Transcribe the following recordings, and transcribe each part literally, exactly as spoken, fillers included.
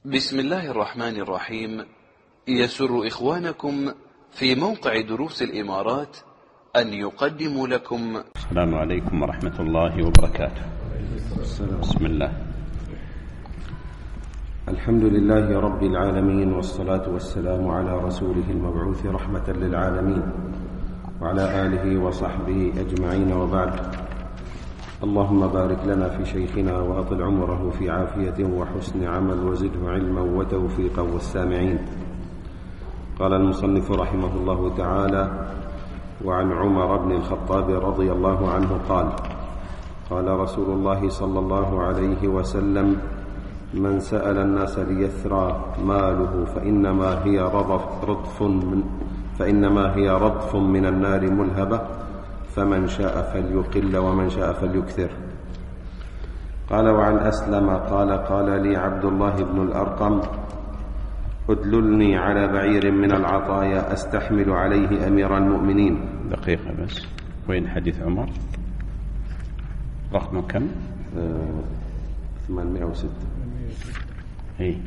بسم الله الرحمن الرحيم. يسر إخوانكم في موقع دروس الإمارات أن يقدموا لكم. السلام عليكم ورحمة الله وبركاته. بسم الله. الحمد لله رب العالمين، والصلاة والسلام على رسوله المبعوث رحمة للعالمين وعلى آله وصحبه أجمعين، وبعد. اللهم بارك لنا في شيخنا وأطل عمره في عافية وحسن عمل، وزده علما وتوفيقا والسامعين. قال المصنف رحمه الله تعالى: وعن عمر بن الخطاب رضي الله عنه قال: قال رسول الله صلى الله عليه وسلم: من سأل الناس ليثرى ماله فإنما هي رضف من فإنما هي رضف من النار ملهبة، فمن شاء فليقل ومن شاء فليكثر. قال: وعن أسلم قال: قال لي عبد الله بن الأرقم: ادللني على بعير من العطايا أستحمل عليه أمير المؤمنين. دقيقة بس، وين حديث عمر؟ رقم كم؟ آه، ثمانمائة وستة. هي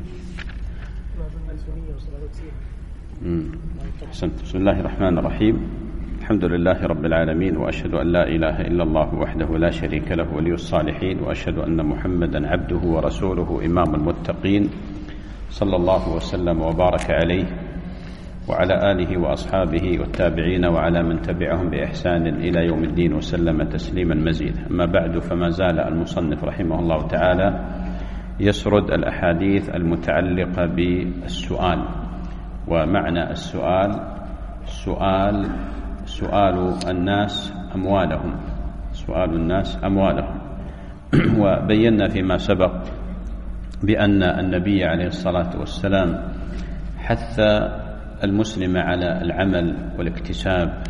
أحسنت. بسم الله الرحمن الرحيم. الحمد لله رب العالمين، وأشهد أن لا إله إلا الله وحده لا شريك له ولي الصالحين، وأشهد أن محمدا عبده ورسوله إمام المتقين، صلى الله وسلم وبارك عليه وعلى آله وأصحابه والتابعين وعلى من تبعهم بإحسان إلى يوم الدين، وسلم تسليما مزيدا. أما بعد، فما زال المصنف رحمه الله تعالى يسرد الأحاديث المتعلقة بالسؤال. ومعنى السؤال سؤال سؤال الناس أموالهم سؤال الناس أموالهم وبينا فيما سبق بأن النبي عليه الصلاة والسلام حث المسلم على العمل والاكتساب،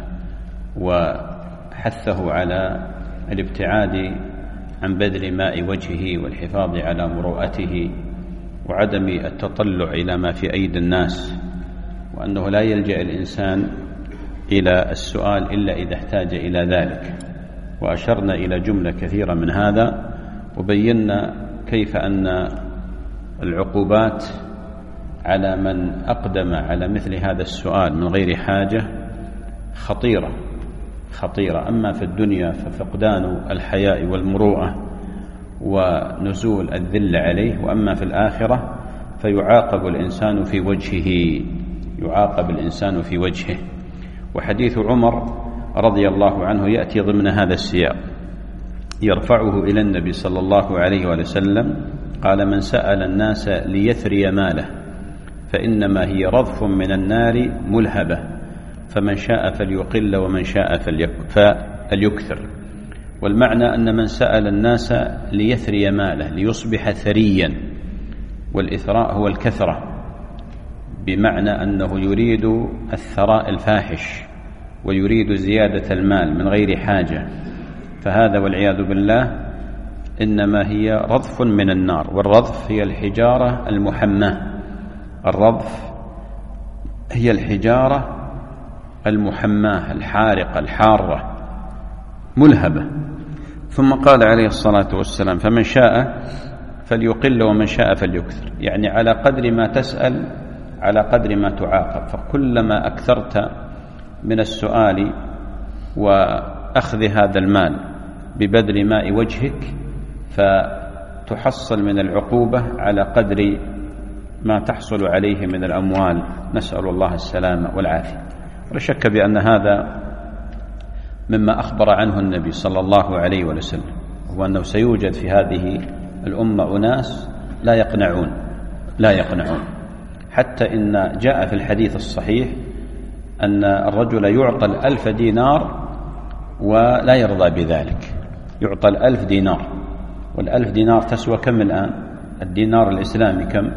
وحثه على الابتعاد عن بذل ماء وجهه والحفاظ على مروءته وعدم التطلع إلى ما في أيدي الناس، وأنه لا يلجأ الإنسان إلى السؤال إلا إذا احتاج إلى ذلك. وأشرنا إلى جملة كثيرة من هذا، وبينا كيف أن العقوبات على من أقدم على مثل هذا السؤال من غير حاجة خطيرة خطيرة أما في الدنيا ففقدان الحياء والمروءة ونزول الذل عليه، وأما في الآخرة فيعاقب الإنسان في وجهه يعاقب الإنسان في وجهه. وحديث عمر رضي الله عنه يأتي ضمن هذا السياق، يرفعه إلى النبي صلى الله عليه وسلم قال: من سأل الناس ليثري ماله فإنما هي رضف من النار ملهبة، فمن شاء فليقل ومن شاء فليكثر. والمعنى أن من سأل الناس ليثري ماله ليصبح ثريا، والإثراء هو الكثرة، بمعنى أنه يريد الثراء الفاحش ويريد زيادة المال من غير حاجة، فهذا والعياذ بالله إنما هي رضف من النار. والرضف هي الحجارة المحماة الرضف هي الحجارة المحماة الحارقة الحارة ملهبة. ثم قال عليه الصلاة والسلام: فمن شاء فليقل ومن شاء فليكثر، يعني على قدر ما تسأل على قدر ما تعاقب. فكلما أكثرت من السؤال وأخذ هذا المال ببذل ماء وجهك فتحصل من العقوبة على قدر ما تحصل عليه من الأموال، نسأل الله السلامة والعافية. ولا شك بأن هذا مما أخبر عنه النبي صلى الله عليه وسلم، هو أنه سيوجد في هذه الأمة أناس لا يقنعون لا يقنعون حتى إن جاء في الحديث الصحيح أن الرجل يعطى الألف دينار ولا يرضى بذلك. يعطى الألف دينار، والألف دينار تسوى كم الآن؟ الدينار الإسلامي كم؟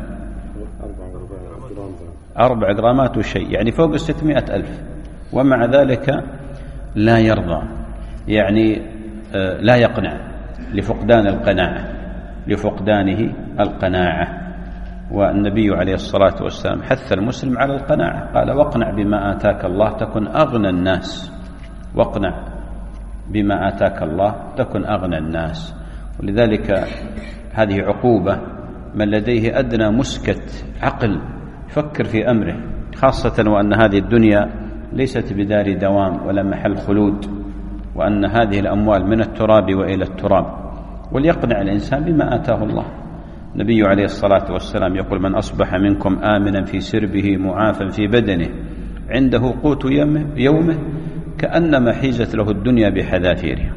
أربع جرامات وشيء، يعني فوق الستمائة ألف، ومع ذلك لا يرضى، يعني لا يقنع لفقدان القناعة لفقدانه القناعة. والنبي عليه الصلاة والسلام حث المسلم على القناعة، قال: واقنع بما آتاك الله تكن أغنى الناس واقنع بما آتاك الله تكن أغنى الناس. ولذلك هذه عقوبة من لديه أدنى مسكة عقل يفكر في أمره، خاصة وأن هذه الدنيا ليست بدار دوام ولا محل خلود، وأن هذه الأموال من التراب وإلى التراب، وليقنع الإنسان بما آتاه الله. النبي عليه الصلاة والسلام يقول: من أصبح منكم آمنا في سربه معافا في بدنه عنده قوت يومه كأنما حيزت له الدنيا بحذافيرها،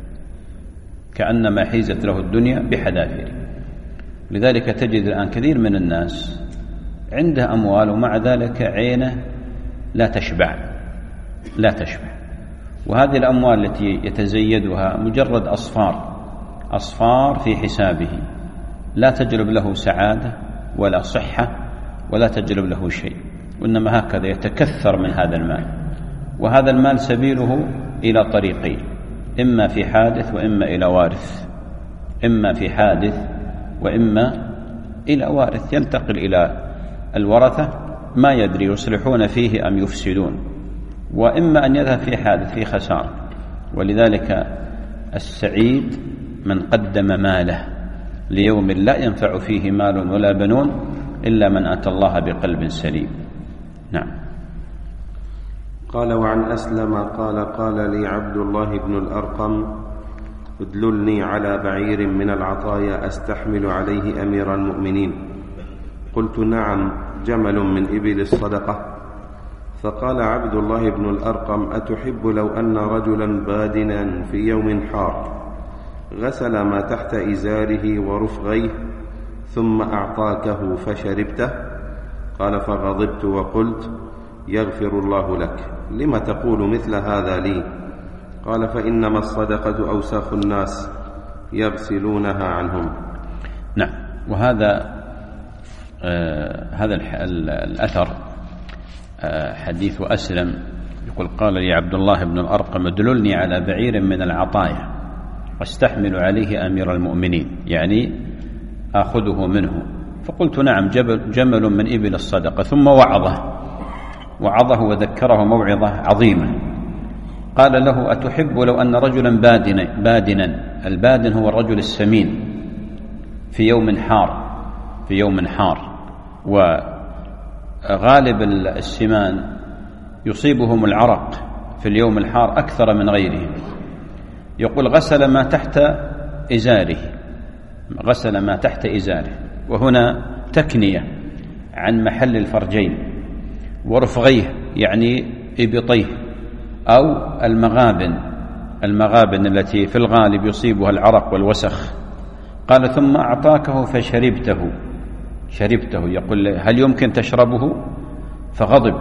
كأنما حيزت له الدنيا بحذافيرها. لذلك تجد الآن كثير من الناس عنده أموال ومع ذلك عينه لا تشبع لا تشبع وهذه الأموال التي يتزيدها مجرد أصفار أصفار في حسابه، لا تجلب له سعادة ولا صحة ولا تجلب له شيء، وإنما هكذا يتكثر من هذا المال. وهذا المال سبيله إلى طريقين: إما في حادث وإما إلى وارث، إما في حادث وإما إلى وارث، ينتقل إلى الورثة ما يدري يصلحون فيه أم يفسدون، وإما أن يذهب في حادث في خسارة. ولذلك السعيد من قدم ماله ليوم لا ينفع فيه مال ولا بنون إلا من أتى الله بقلب سليم. نعم. قال: وعن أسلم قال: قال لي عبد الله بن الأرقم: ادللني على بعير من العطايا أستحمل عليه أمير المؤمنين. قلت: نعم، جمل من إبل الصدقة. فقال عبد الله بن الأرقم: أتحب لو أن رجلا بادنا في يوم حار غسل ما تحت إزاره ورفغيه ثم أعطاكه فشربته؟ قال: فغضبت وقلت: يغفر الله لك، لم تقول مثل هذا لي؟ قال: فإنما الصدقة أوساخ الناس يغسلونها عنهم. نعم. وهذا آه هذا الأثر آه حديث أسلم يقول: قال لي عبد الله بن الأرقم: ادللني على بعير من العطايا واستحمل عليه أمير المؤمنين، يعني آخذه منه. فقلت: نعم، جبل جمل من إبل الصدقة. ثم وعظه وعظه وذكره موعظة عظيمة. قال له: أتحب لو أن رجلا بادنا, بادنا البادن هو الرجل السمين في يوم حار في يوم حار وغالب السمان يصيبهم العرق في اليوم الحار أكثر من غيرهم. يقول: غسل ما تحت إزاره غسل ما تحت إزاره وهنا تكنية عن محل الفرجين، ورفغيه يعني إبطيه أو المغابن المغابن التي في الغالب يصيبها العرق والوسخ. قال: ثم أعطاكه فشربته شربته يقول: هل يمكن تشربه؟ فغضب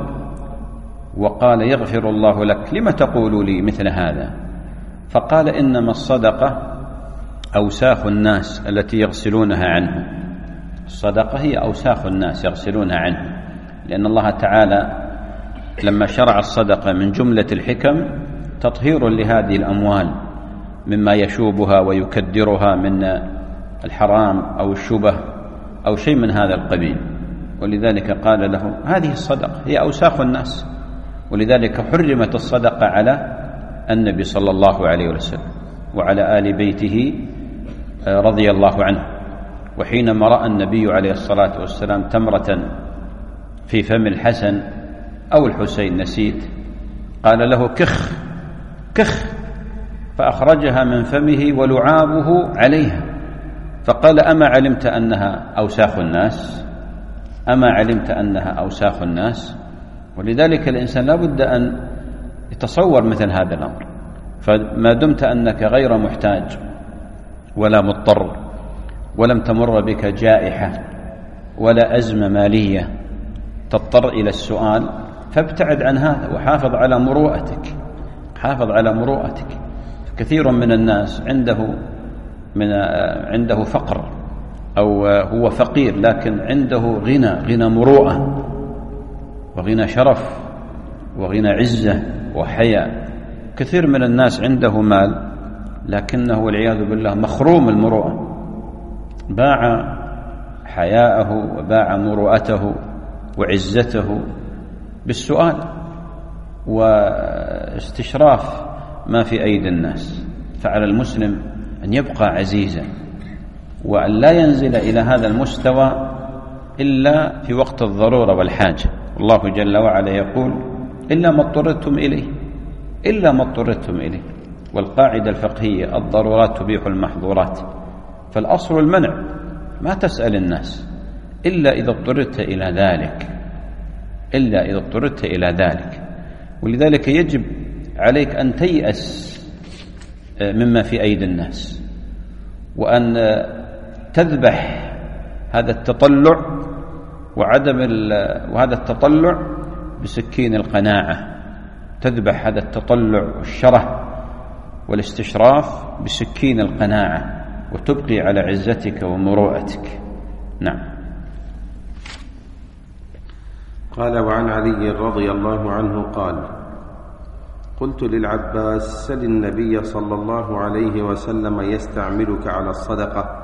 وقال: يغفر الله لك، لم تقول لي مثل هذا؟ فقال: إنما الصدقة أوساخ الناس التي يغسلونها عنه. الصدقة هي أوساخ الناس يغسلونها عنه، لأن الله تعالى لما شرع الصدقة من جملة الحكم تطهير لهذه الأموال مما يشوبها ويكدرها من الحرام أو الشبه أو شيء من هذا القبيل. ولذلك قال له: هذه الصدقة هي أوساخ الناس. ولذلك حرمت الصدقة على النبي صلى الله عليه وسلم وعلى آل بيته رضي الله عنه. وحينما رأى النبي عليه الصلاة والسلام تمرة في فم الحسن أو الحسين نسيت، قال له: كخ كخ، فأخرجها من فمه ولعابه عليها، فقال: أما علمت أنها أوساخ الناس أما علمت أنها أوساخ الناس ولذلك الإنسان لا بد أن يتصور مثل هذا الأمر. فما دمت أنك غير محتاج ولا مضطر ولم تمر بك جائحة ولا أزمة مالية تضطر إلى السؤال، فابتعد عن هذا وحافظ على مروءتك حافظ على مروءتك. كثير من الناس عنده من عنده فقر أو هو فقير لكن عنده غنى غنى مروءة وغنى شرف وغنى عزة وحياء. كثير من الناس عنده مال لكنه والعياذ بالله مخروم المروءة، باع حياءه وباع مروءته وعزته بالسؤال واستشراف ما في أيدي الناس. فعلى المسلم أن يبقى عزيزا وأن لا ينزل إلى هذا المستوى إلا في وقت الضرورة والحاجة. الله جل وعلا يقول إلا ما اضطررتم إليه، إلا ما اضطررتم إليه. والقاعدة الفقهية الضرورات تبيح المحظورات، فالأصل المنع، ما تسأل الناس إلا إذا اضطررت إلى ذلك، إلا إذا اضطررت إلى ذلك. ولذلك يجب عليك أن تيأس مما في أيدي الناس، وأن تذبح هذا التطلع وعدم وهذا التطلع بسكين القناعة، تذبح هذا التطلع والشره والاستشراف بسكين القناعة، وتبقي على عزتك ومروءتك. نعم. قال: وعن علي رضي الله عنه قال: قلت للعباس: سل النبي صلى الله عليه وسلم يستعملك على الصدقة.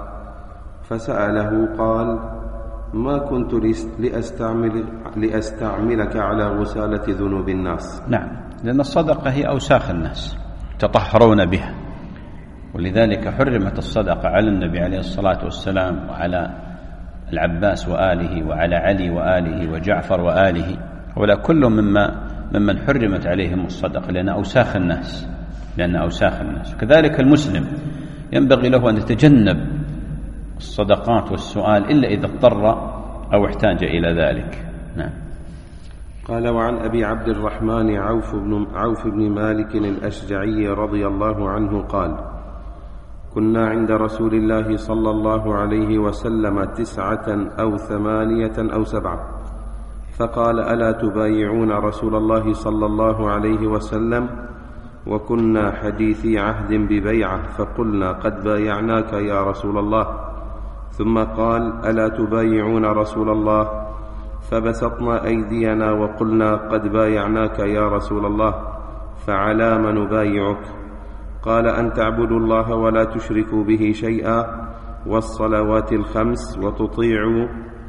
فسأله قال: ما كنت لأستعمل لأستعملك على غسالة ذنوب الناس. نعم، لأن الصدقة هي أوساخ الناس تطهرون بها، ولذلك حرمت الصدقة على النبي عليه الصلاة والسلام وعلى العباس وآله وعلى علي وآله وجعفر وآله، ولا كل مما ممن حرمت عليهم الصدقة، لأن أوساخ الناس لأن أوساخ الناس. كذلك المسلم ينبغي له أن يتجنب الصدقات والسؤال إلا إذا اضطر أو احتاج إلى ذلك. نعم. قال: وعن أبي عبد الرحمن عوف بن, عوف بن مالك الأشجعي رضي الله عنه قال: كنا عند رسول الله صلى الله عليه وسلم تسعة أو ثمانية أو سبعة، فقال: ألا تبايعون رسول الله صلى الله عليه وسلم؟ وكنا حديثي عهد ببيعة، فقلنا: قد بايعناك يا رسول الله. ثم قال: ألا تبايعون رسول الله؟ فبسطنا أيدينا وقلنا: قد بايعناك يا رسول الله، فعلى ما نبايعك؟ قال: أن تعبدوا الله ولا تشركوا به شيئا، والصلوات الخمس، وتطيعوا،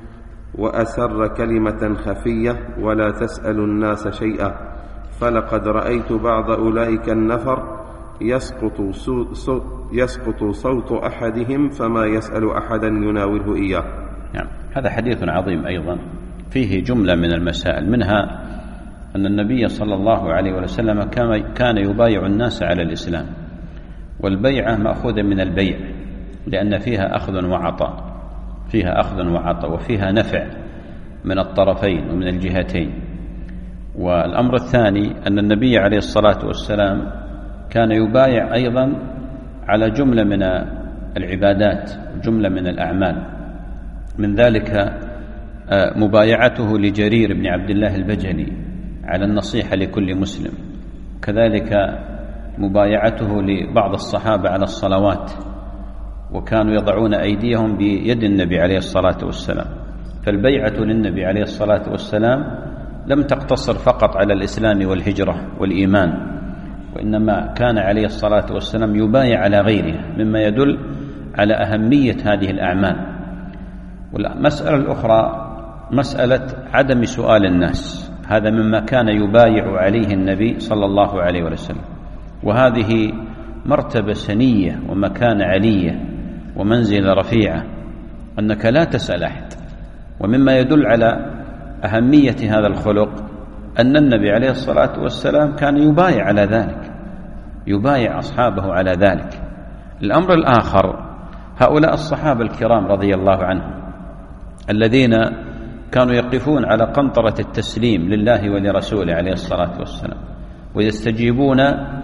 وأسر كلمة خفية، ولا تسألوا الناس شيئا. فلقد رأيت بعض أولئك النفر يسقط, صوت يسقط صوت أحدهم فما يسأل أحدا يناوله إياه. نعم. هذا حديث عظيم أيضا فيه جملة من المسائل، منها أن النبي صلى الله عليه وسلم كان يبايع الناس على الإسلام، والبيعة مأخوذة من البيع، لأن فيها أخذ وعطاء، فيها أخذ وعطاء وفيها نفع من الطرفين ومن الجهتين. والأمر الثاني أن النبي عليه الصلاة والسلام كان يبايع أيضا على جملة من العبادات، جملة من الأعمال، من ذلك مبايعته لجرير بن عبد الله البجلي على النصيحة لكل مسلم، كذلك مبايعته لبعض الصحابة على الصلوات، وكانوا يضعون أيديهم بيد النبي عليه الصلاة والسلام. فالبيعة للنبي عليه الصلاة والسلام لم تقتصر فقط على الإسلام والهجرة والإيمان، وإنما كان عليه الصلاة والسلام يبايع على غيرها، مما يدل على أهمية هذه الأعمال. والمسألة الأخرى مسألة عدم سؤال الناس، هذا مما كان يبايع عليه النبي صلى الله عليه وسلم، وهذه مرتبة سنية ومكانة علية ومنزلة رفيعة، أنك لا تسأل أحد. ومما يدل على أهمية هذا الخلق أن النبي عليه الصلاة والسلام كان يبايع على ذلك، يبايع أصحابه على ذلك. الأمر الآخر، هؤلاء الصحابة الكرام رضي الله عنهم الذين كانوا يقفون على قنطرة التسليم لله ولرسوله عليه الصلاة والسلام، ويستجيبون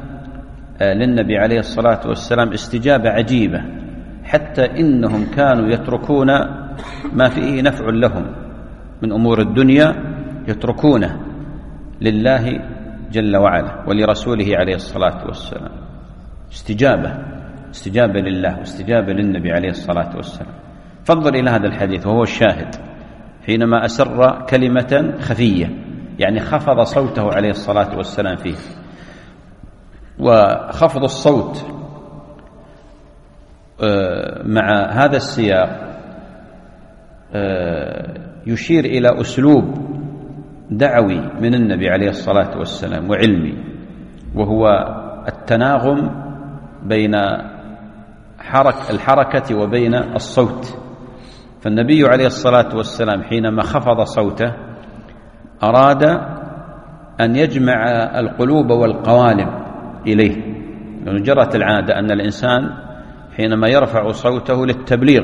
للنبي عليه الصلاة والسلام استجابة عجيبة، حتى إنهم كانوا يتركون ما فيه نفع لهم من أمور الدنيا، يتركونه لله جل وعلا ولرسوله عليه الصلاة والسلام. استجابة استجابة لله واستجابة للنبي عليه الصلاة والسلام. فانظر إلى هذا الحديث وهو الشاهد، حينما أسر كلمة خفية، يعني خفض صوته عليه الصلاة والسلام فيه. وخفض الصوت مع هذا السياق يشير إلى أسلوب دعوي من النبي عليه الصلاة والسلام وعلمي، وهو التناغم بين حرك الحركة وبين الصوت. فالنبي عليه الصلاة والسلام حينما خفض صوته أراد أن يجمع القلوب والقوالب إليه، لأنه جرت العادة أن الإنسان حينما يرفع صوته للتبليغ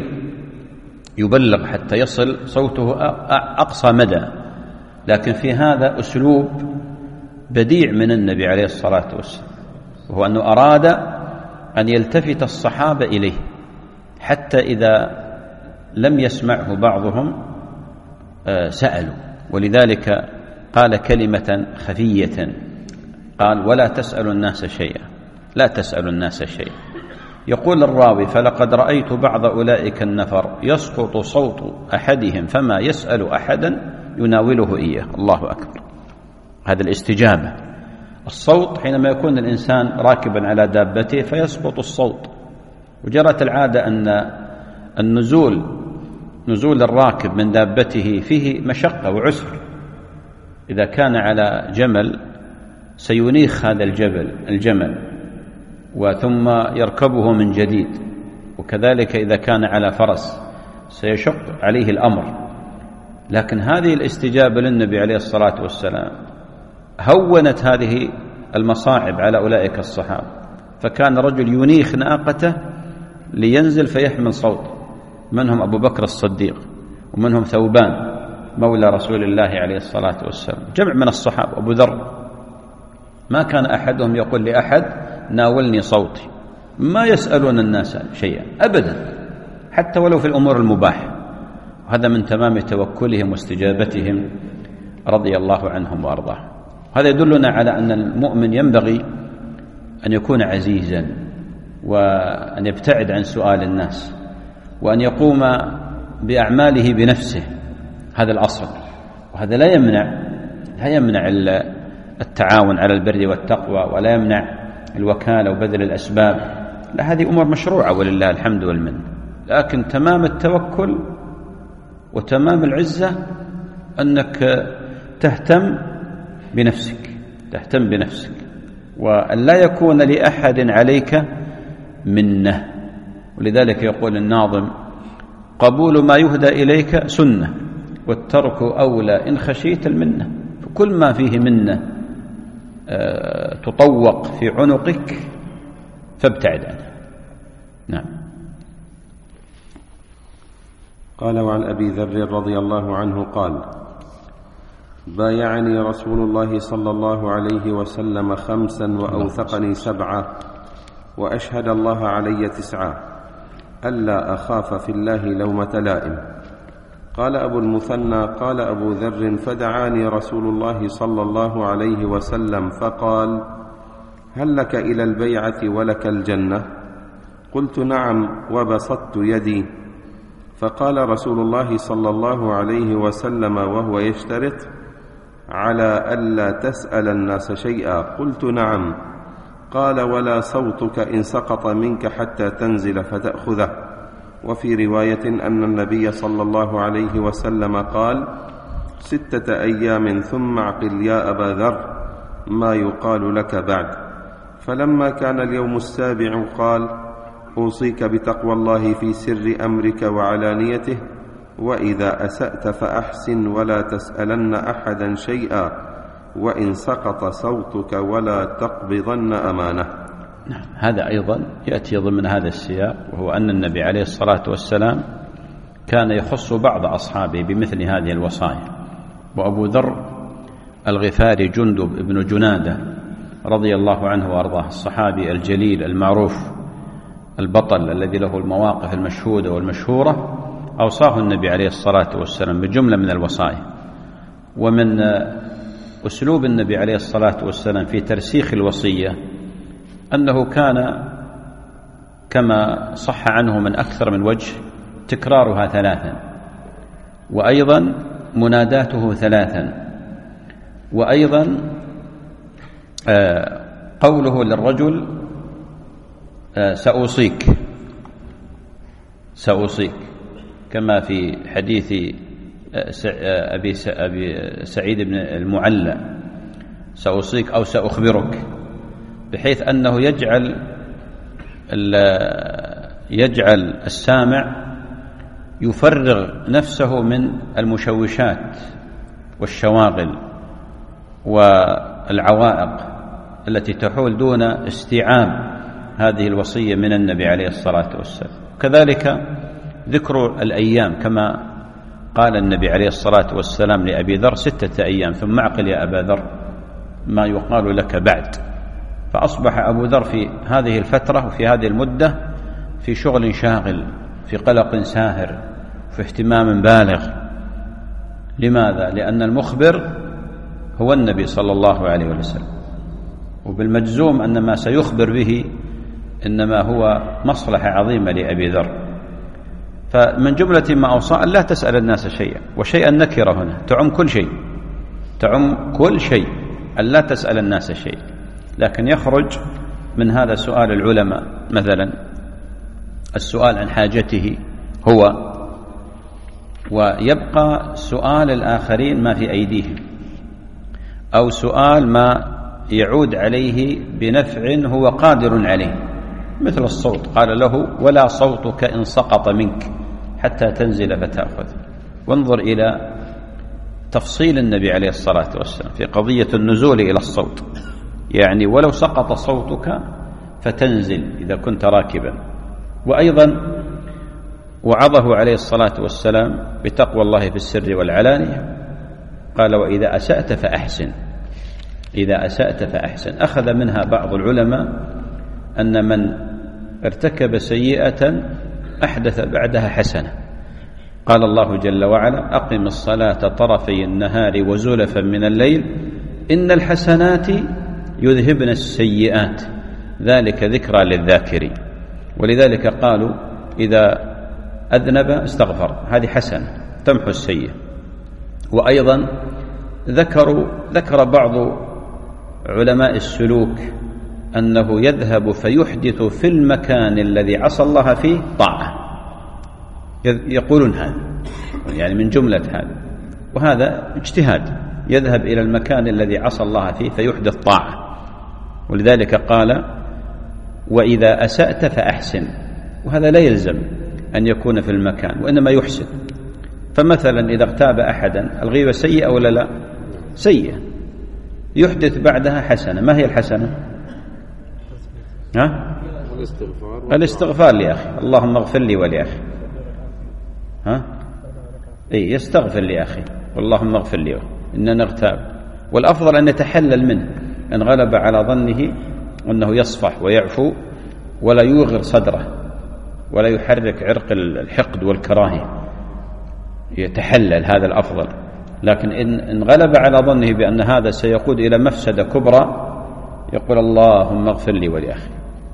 يبلغ حتى يصل صوته أقصى مدى، لكن في هذا أسلوب بديع من النبي عليه الصلاة والسلام، وهو أنه أراد أن يلتفت الصحابة إليه حتى إذا لم يسمعه بعضهم سألوا. ولذلك قال كلمة خفية، قال: ولا تسألوا الناس شيئا، لا تسألوا الناس شيئا. يقول الراوي: فلقد رأيت بعض أولئك النفر يسقط صوت أحدهم فما يسأل أحدا يناوله إياه. الله أكبر. هذا الاستجابة. الصوت حينما يكون الإنسان راكبا على دابته فيسقط الصوت، وجرت العادة أن النزول نزول الراكب من دابته فيه مشقة وعسر. إذا كان على جمل سينيخ هذا الجبل الجمل وثم يركبه من جديد، وكذلك إذا كان على فرس سيشق عليه الأمر. لكن هذه الاستجابة للنبي عليه الصلاة والسلام هونت هذه المصاعب على أولئك الصحابة، فكان رجل ينيخ ناقته لينزل فيحمل صوت، منهم أبو بكر الصديق ومنهم ثوبان مولى رسول الله عليه الصلاة والسلام، جمع من الصحابة. أبو ذر ما كان أحدهم يقول لأحد: ناولني صوتي، ما يسألون الناس شيئا أبدا، حتى ولو في الأمور المباحة. وهذا من تمام توكلهم واستجابتهم رضي الله عنهم وأرضاهم. هذا يدلنا على أن المؤمن ينبغي أن يكون عزيزا، وأن يبتعد عن سؤال الناس، وأن يقوم بأعماله بنفسه. هذا الأصل، وهذا لا يمنع لا يمنع التعاون على البر والتقوى، ولا يمنع الوكالة وبذل الأسباب، لا، هذه أمور مشروعة ولله الحمد والمن. لكن تمام التوكل وتمام العزة أنك تهتم بنفسك تهتم بنفسك وأن لا يكون لأحد عليك منة. ولذلك يقول الناظم: قبول ما يهدى إليك سنة، والترك أولى إن خشيت المنة. فكل ما فيه منة تطوق في عنقك فابتعد عنه. نعم. قال: وعن أبي ذر رضي الله عنه قال: بايعني رسول الله صلى الله عليه وسلم خمسا وأوثقني سبعة، وأشهد الله علي تسعة، ألا أخاف في الله لومة لائم. قال أبو المثنى: قال أبو ذر: فدعاني رسول الله صلى الله عليه وسلم فقال: هل لك إلى البيعة ولك الجنة؟ قلت: نعم، وبسطت يدي. فقال رسول الله صلى الله عليه وسلم وهو يشترط: على ألا تسأل الناس شيئا. قلت: نعم. قال: ولا صوتك إن سقط منك حتى تنزل فتأخذه. وفي رواية أن النبي صلى الله عليه وسلم قال: ستة أيام ثم اعقل يا أبا ذر ما يقال لك بعد. فلما كان اليوم السابع قال: أوصيك بتقوى الله في سر أمرك وعلانيته، وإذا أسأت فأحسن ولا تسألن أحدا شيئا، وإن سقط صوتك ولا تقبضن أمانة. نعم. هذا أيضا يأتي ضمن هذا السياق، وهو أن النبي عليه الصلاة والسلام كان يخص بعض أصحابه بمثل هذه الوصايا. وأبو ذر الغفاري جندب ابن جنادة رضي الله عنه وأرضاه، الصحابي الجليل المعروف البطل الذي له المواقف المشهودة والمشهورة، أوصاه النبي عليه الصلاة والسلام بجملة من الوصايا. ومن أسلوب النبي عليه الصلاة والسلام في ترسيخ الوصية أنه كان كما صح عنه من أكثر من وجه تكرارها ثلاثا، وأيضا مناداته ثلاثا، وأيضا قوله للرجل: سأوصيك سأوصيك كما في حديث أبي سعيد بن المعلى: سأوصيك أو سأخبرك، بحيث أنه يجعل يجعل السامع يفرغ نفسه من المشوشات والشواغل والعوائق التي تحول دون استيعاب هذه الوصية من النبي عليه الصلاة والسلام. كذلك ذكر الأيام، كما قال النبي عليه الصلاة والسلام لأبي ذر: ستة أيام ثم اعقل يا أبا ذر ما يقال لك بعد. فأصبح أبو ذر في هذه الفترة وفي هذه المدة في شغل شاغل، في قلق ساهر، في اهتمام بالغ. لماذا؟ لأن المخبر هو النبي صلى الله عليه وسلم، وبالمجزوم أن ما سيخبر به إنما هو مصلحة عظيمة لأبي ذر. فمن جملة ما أوصى أن لا تسأل الناس شيئا، وشيئا نكرة هنا تعم كل شيء، تعم كل شيء، أن لا تسأل الناس شيء. لكن يخرج من هذا سؤال العلماء مثلا السؤال عن حاجته هو، ويبقى سؤال الآخرين ما في أيديهم، أو سؤال ما يعود عليه بنفع هو قادر عليه، مثل الصوت. قال له: ولا صوتك إن سقط منك حتى تنزل فتأخذ. وانظر إلى تفصيل النبي عليه الصلاة والسلام في قضية النزول إلى الصوت، يعني ولو سقط صوتك فتنزل إذا كنت راكبا. وأيضا وعظه عليه الصلاة والسلام بتقوى الله في السر والعلانية. قال: وإذا أسأت فأحسن، إذا أسأت فأحسن. أخذ منها بعض العلماء أن من ارتكب سيئة أحدث بعدها حسنة. قال الله جل وعلا: أقم الصلاة طرفي النهار وزلفا من الليل إن الحسنات يذهبن السيئات ذلك ذكرى للذاكرين. ولذلك قالوا إذا أذنب استغفر، هذه حسنة تمحو السيئة. وأيضا ذكروا ذكر بعض علماء السلوك أنه يذهب فيحدث في المكان الذي عصى الله فيه طاعة، يقولون هذا يعني من جملة هذا، وهذا اجتهاد، يذهب إلى المكان الذي عصى الله فيه فيحدث طاعة. ولذلك قال: وإذا أسأت فأحسن. وهذا لا يلزم أن يكون في المكان، وإنما يحسن. فمثلا إذا اغتاب أحدا، الغيبة سيئة ولا لا؟ سيئة، يحدث بعدها حسنة. ما هي الحسنة؟ ها؟ الاستغفار. الاستغفار لأخي، اللهم اغفر لي ولأخي. ها؟ إيه، يستغفر لأخي، واللهم اغفر لي إننا نغتاب. والأفضل أن يتحلل منه إن غلب على ظنه أنه يصفح ويعفو ولا يوغر صدره ولا يحرك عرق الحقد والكراهية، يتحلل، هذا الأفضل. لكن إن غلب على ظنه بأن هذا سيقود إلى مفسدة كبرى يقول: اللهم اغفر لي ولأخي.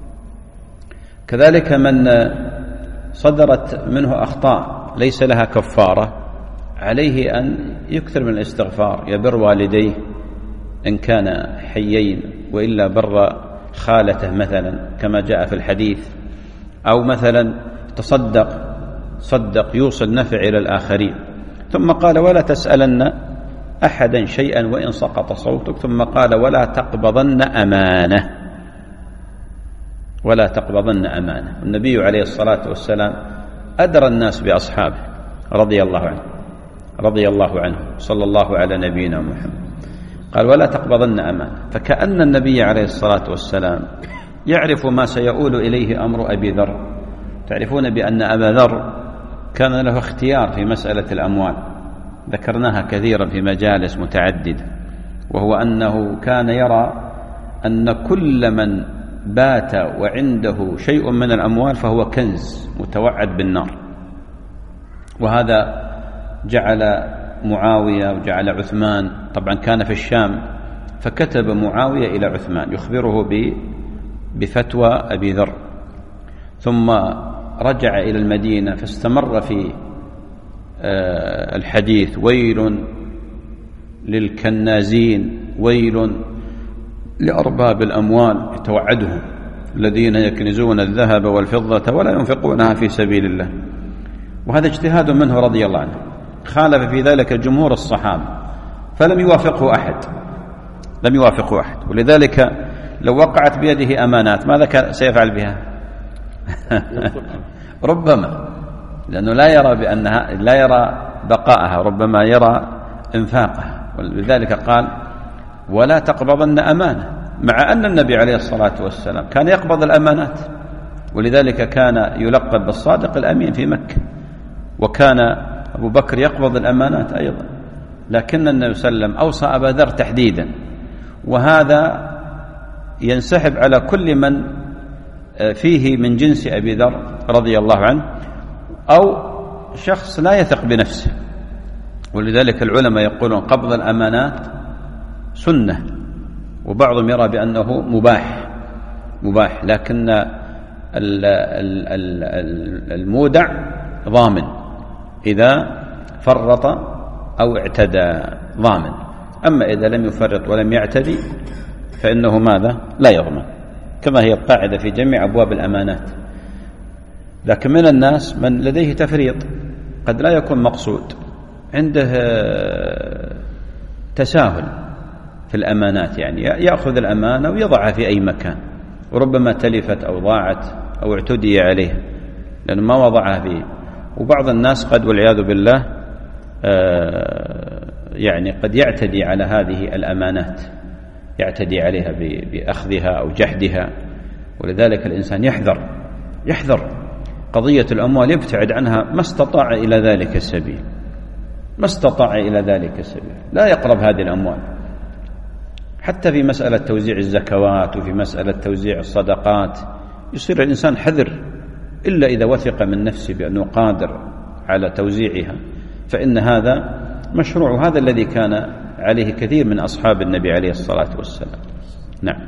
كذلك من صدرت منه أخطاء ليس لها كفارة، عليه أن يكثر من الاستغفار، يبر والديه إن كان حيين، وإلا بر خالته مثلا كما جاء في الحديث، أو مثلا تصدق صدق يوصل نفع إلى الآخرين. ثم قال: ولا تسألن أحدا شيئا وإن سقط صوتك. ثم قال: ولا تقبضن أمانة، ولا تقبضن أمانة. النبي عليه الصلاة والسلام أدرى الناس بأصحابه رضي الله عنه رضي الله عنه صلى الله على نبينا محمد. قال: ولا تقبضن أمانة. فكأن النبي عليه الصلاة والسلام يعرف ما سيؤول إليه أمر أبي ذر. تعرفون بأن أبا ذر كان له اختيار في مسألة الأموال، ذكرناها كثيرا في مجالس متعددة، وهو أنه كان يرى أن كل من بات وعنده شيء من الأموال فهو كنز متوعد بالنار. وهذا جعل معاوية وجعل عثمان، طبعا كان في الشام، فكتب معاوية إلى عثمان يخبره بفتوى أبي ذر، ثم رجع إلى المدينة فاستمر في الحديث: ويل للكنازين، ويل لأرباب الأموال، يتوعدهم الذين يكنزون الذهب والفضة ولا ينفقونها في سبيل الله. وهذا اجتهاد منه رضي الله عنه، خالف في ذلك جمهور الصحابة فلم يوافقه أحد، لم يوافقه أحد. ولذلك لو وقعت بيده أمانات ماذا كان سيفعل بها؟ ربما، لأنه لا يرى بأنها لا يرى بقاءها، ربما يرى إنفاقها. ولذلك قال ولا تقبضن أمانة، مع أن النبي عليه الصلاة والسلام كان يقبض الأمانات، ولذلك كان يلقب بالصادق الأمين في مكة، وكان أبو بكر يقبض الأمانات أيضا، لكن النبي صلى الله عليه وسلم أوصى أبا ذر تحديدا، وهذا ينسحب على كل من فيه من جنس أبي ذر رضي الله عنه، أو شخص لا يثق بنفسه. ولذلك العلماء يقولون قبض الأمانات سنة، وبعضهم يرى بأنه مباح مباح لكن المودع ضامن، إذا فرط أو اعتدى ضامن، أما إذا لم يفرط ولم يعتدي فإنه ماذا؟ لا يضمن، كما هي القاعدة في جميع أبواب الأمانات. لكن من الناس من لديه تفريط، قد لا يكون مقصود، عنده تساهل في الأمانات، يعني يأخذ الأمانة ويضعها في أي مكان، وربما تلفت أو ضاعت أو اعتدي عليها لأنه ما وضعها فيه. وبعض الناس قد والعياذ بالله يعني قد يعتدي على هذه الأمانات، يعتدي عليها بأخذها أو جحدها. ولذلك الإنسان يحذر يحذر قضية الأموال، يبتعد عنها ما استطاع إلى ذلك السبيل، ما استطاع إلى ذلك السبيل، لا يقرب هذه الأموال. حتى في مسألة توزيع الزكوات وفي مسألة توزيع الصدقات يصير الإنسان حذر، إلا إذا وثق من نفسه بأنه قادر على توزيعها، فإن هذا مشروع، وهذا الذي كان عليه كثير من أصحاب النبي عليه الصلاة والسلام. نعم.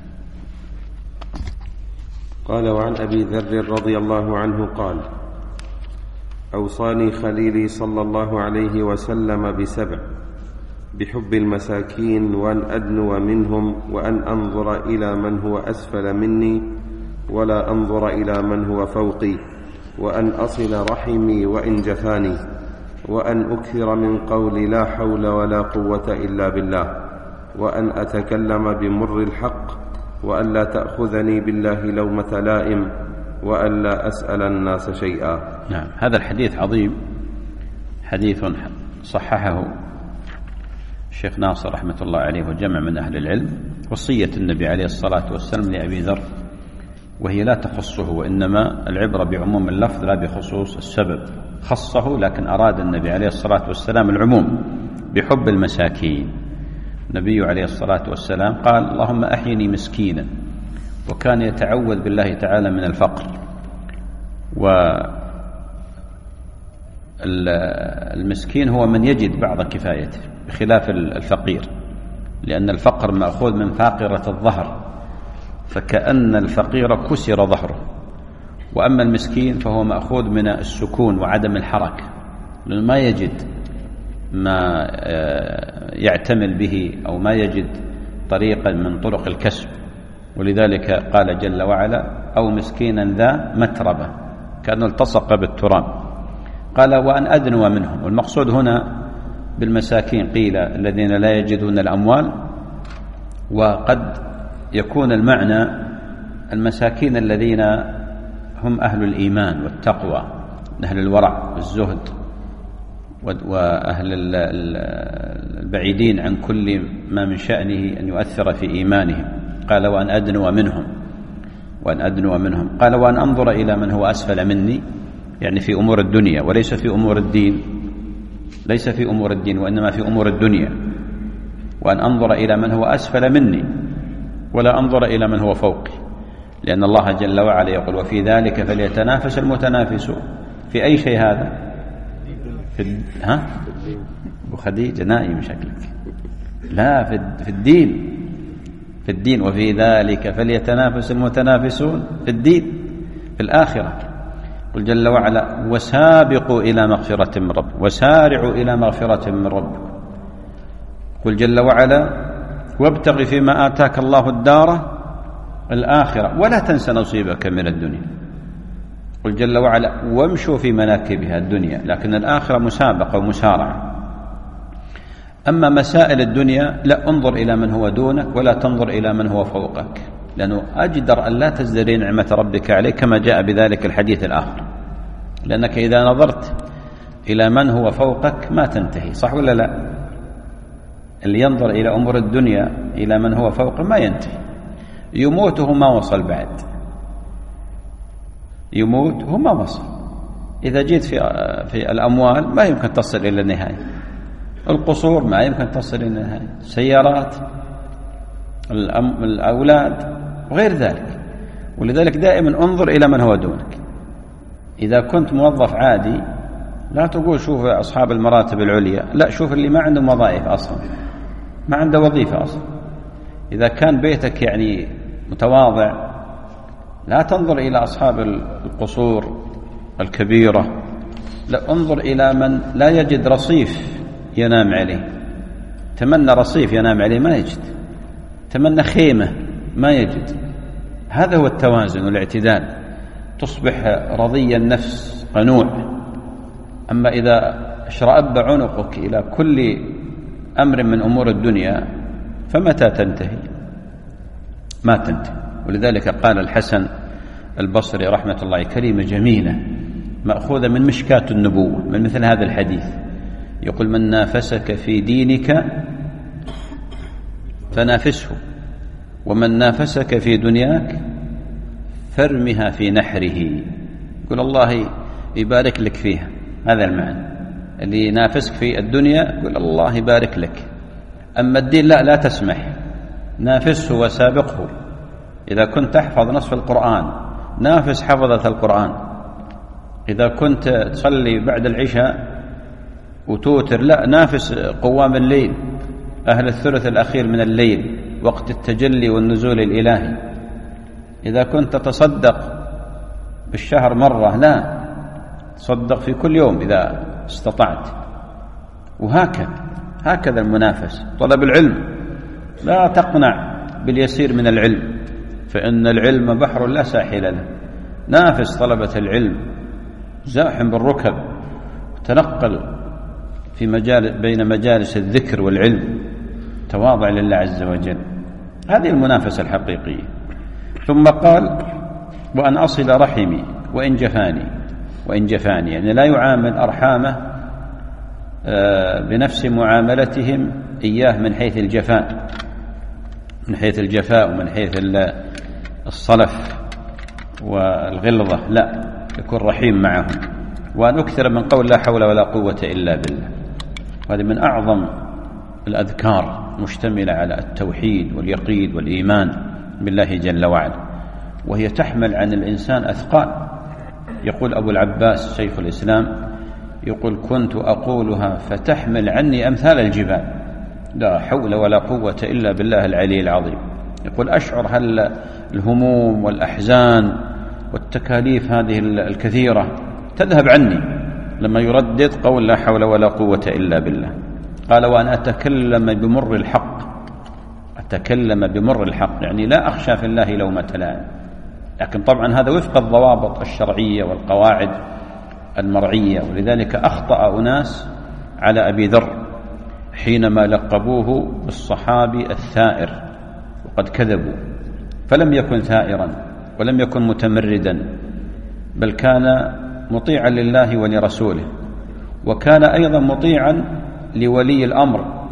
قال وعن أبي ذر رضي الله عنه قال أوصاني خليلي صلى الله عليه وسلم بسبع: بحب المساكين، وأن أدنو منهم، وأن أنظر إلى من هو أسفل مني ولا أنظر إلى من هو فوقي، وأن أصل رحمي وإن جفاني، وأن أكثر من قول لا حول ولا قوة إلا بالله، وأن أتكلم بمر الحق، وأن لا تأخذني بالله لومة لائم، وأن لا أسأل الناس شيئا. نعم، هذا الحديث عظيم، حديث صححه الشيخ ناصر رحمة الله عليه وجمع من أهل العلم، وصية النبي عليه الصلاة والسلام لأبي ذر، وهي لا تخصه، وإنما العبرة بعموم اللفظ لا بخصوص السبب. خصه لكن أراد النبي عليه الصلاة والسلام العموم بحب المساكين. النبي عليه الصلاة والسلام قال اللهم أحيني مسكينا، وكان يتعوذ بالله تعالى من الفقر. والمسكين هو من يجد بعض كفايته بخلاف الفقير، لأن الفقر مأخوذ من فاقرة الظهر، فكأن الفقير كسر ظهره، وأما المسكين فهو مأخوذ من السكون وعدم الحركة، لأنه ما يجد ما يعتمل به أو ما يجد طريقا من طرق الكسب. ولذلك قال جل وعلا أو مسكينا ذا متربة، كأنه التصق بالتراب. قال وأن أدنو منهم، والمقصود هنا بالمساكين قيل الذين لا يجدون الأموال، وقد يكون المعنى المساكين الذين هم أهل الإيمان والتقوى، أهل الورع والزهد، وأهل البعيدين عن كل ما من شأنه أن يؤثر في إيمانهم. قال وأن أدنو منهم، وأن أدنو منهم. قال وأن أنظر إلى من هو أسفل مني، يعني في أمور الدنيا وليس في أمور الدين، ليس في أمور الدين وإنما في أمور الدنيا. وأن أنظر إلى من هو أسفل مني ولا أنظر إلى من هو فوقي، لأن الله جل وعلا يقول وفي ذلك فليتنافس المتنافسون. في أي شيء هذا؟ في ها؟ أبو خديجة نائم شكلك. لا، في الدين، في الدين. وفي ذلك فليتنافس المتنافسون في الدين، في الآخرة. قل جل وعلا وسابقوا إلى مغفرة من رب، وسارعوا إلى مغفرة من ربكم. قل جل وعلا وابتغ فيما آتاك الله الدار الآخرة ولا تنس نصيبك من الدنيا. قل جل وعلا وامشوا في مناكبها الدنيا، لكن الآخرة مسابقة ومسارعة. أما مسائل الدنيا لا، انظر إلى من هو دونك ولا تنظر إلى من هو فوقك. لأنه أجدر أن لا تزدري نعمة ربك عليك كما جاء بذلك الحديث الآخر، لأنك إذا نظرت إلى من هو فوقك ما تنتهي، صح ولا لا؟ اللي ينظر إلى أمور الدنيا إلى من هو فوقه ما ينتهي، يموت وهو ما وصل بعد، يموت وهو ما وصل. إذا جيت في في الأموال ما يمكن تصل إلى النهاية، القصور ما يمكن تصل إلى النهاية، السيارات، الأولاد وغير ذلك. ولذلك دائما انظر إلى من هو دونك. إذا كنت موظف عادي لا تقول شوف أصحاب المراتب العليا، لا، شوف اللي ما عندهم وظائف أصلا، ما عنده وظيفة أصلا. إذا كان بيتك يعني متواضع لا تنظر إلى أصحاب القصور الكبيرة، لا، انظر إلى من لا يجد رصيف ينام عليه. تمنى رصيف ينام عليه ما يجد، تمنى خيمة ما يجد. هذا هو التوازن والاعتدال، تصبح رضي النفس قنوع. أما إذا اشرأب عنقك إلى كل أمر من أمور الدنيا فمتى تنتهي؟ ما تنتهي. ولذلك قال الحسن البصري رحمة الله كلمة جميلة مأخوذة من مشكاة النبوة من مثل هذا الحديث، يقول: من نافسك في دينك فنافسه، ومن نافسك في دنياك فارمها في نحره. يقول الله يبارك لك فيها، هذا المعنى. اللي ينافسك في الدنيا يقول الله يبارك لك، أما الدين لا لا تسمح، نافسه وسابقه. إذا كنت تحفظ نصف القرآن نافس حفظة القرآن، إذا كنت تصلي بعد العشاء وتوتر لا نافس قوام الليل، أهل الثلث الأخير من الليل، وقت التجلي والنزول الإلهي. إذا كنت تتصدق بالشهر مرة لا، تصدق في كل يوم إذا استطعت. وهكذا هكذا المنافس. طلب العلم لا تقنع باليسير من العلم، فإن العلم بحر لا ساحل له. نافس طلبة العلم، زاحم بالركب، تنقل في مجال بين مجالس الذكر والعلم، تواضع لله عز وجل. هذه المنافسة الحقيقية. ثم قال: وأن أصل رحمي وإن جفاني. وإن جفاني يعني لا يعامل أرحامه بنفس معاملتهم إياه من حيث الجفاء، من حيث الجفاء ومن حيث الصلف والغلظة، لا، يكون رحيم معهم. وأن أكثر من قول لا حول ولا قوة إلا بالله. هذه من أعظم الأذكار، مشتملة على التوحيد واليقين والإيمان بالله جل وعلا، وهي تحمل عن الإنسان أثقال. يقول أبو العباس شيخ الإسلام، يقول: كنت أقولها فتحمل عني أمثال الجبال، لا حول ولا قوة إلا بالله العلي العظيم. يقول: أشعر هل الهموم والأحزان والتكاليف هذه الكثيرة تذهب عني لما يردد قول لا حول ولا قوة إلا بالله. قال: وأن أتكلم بمر الحق، أتكلم بمر الحق يعني لا أخشى في الله لومة لائم. لكن طبعا هذا وفق الضوابط الشرعية والقواعد المرعية. ولذلك أخطأ أناس على أبي ذر حينما لقبوه بالصحابي الثائر، وقد كذبوا، فلم يكن ثائرا ولم يكن متمردا، بل كان مطيعا لله ولرسوله، وكان أيضا مطيعا لولي الأمر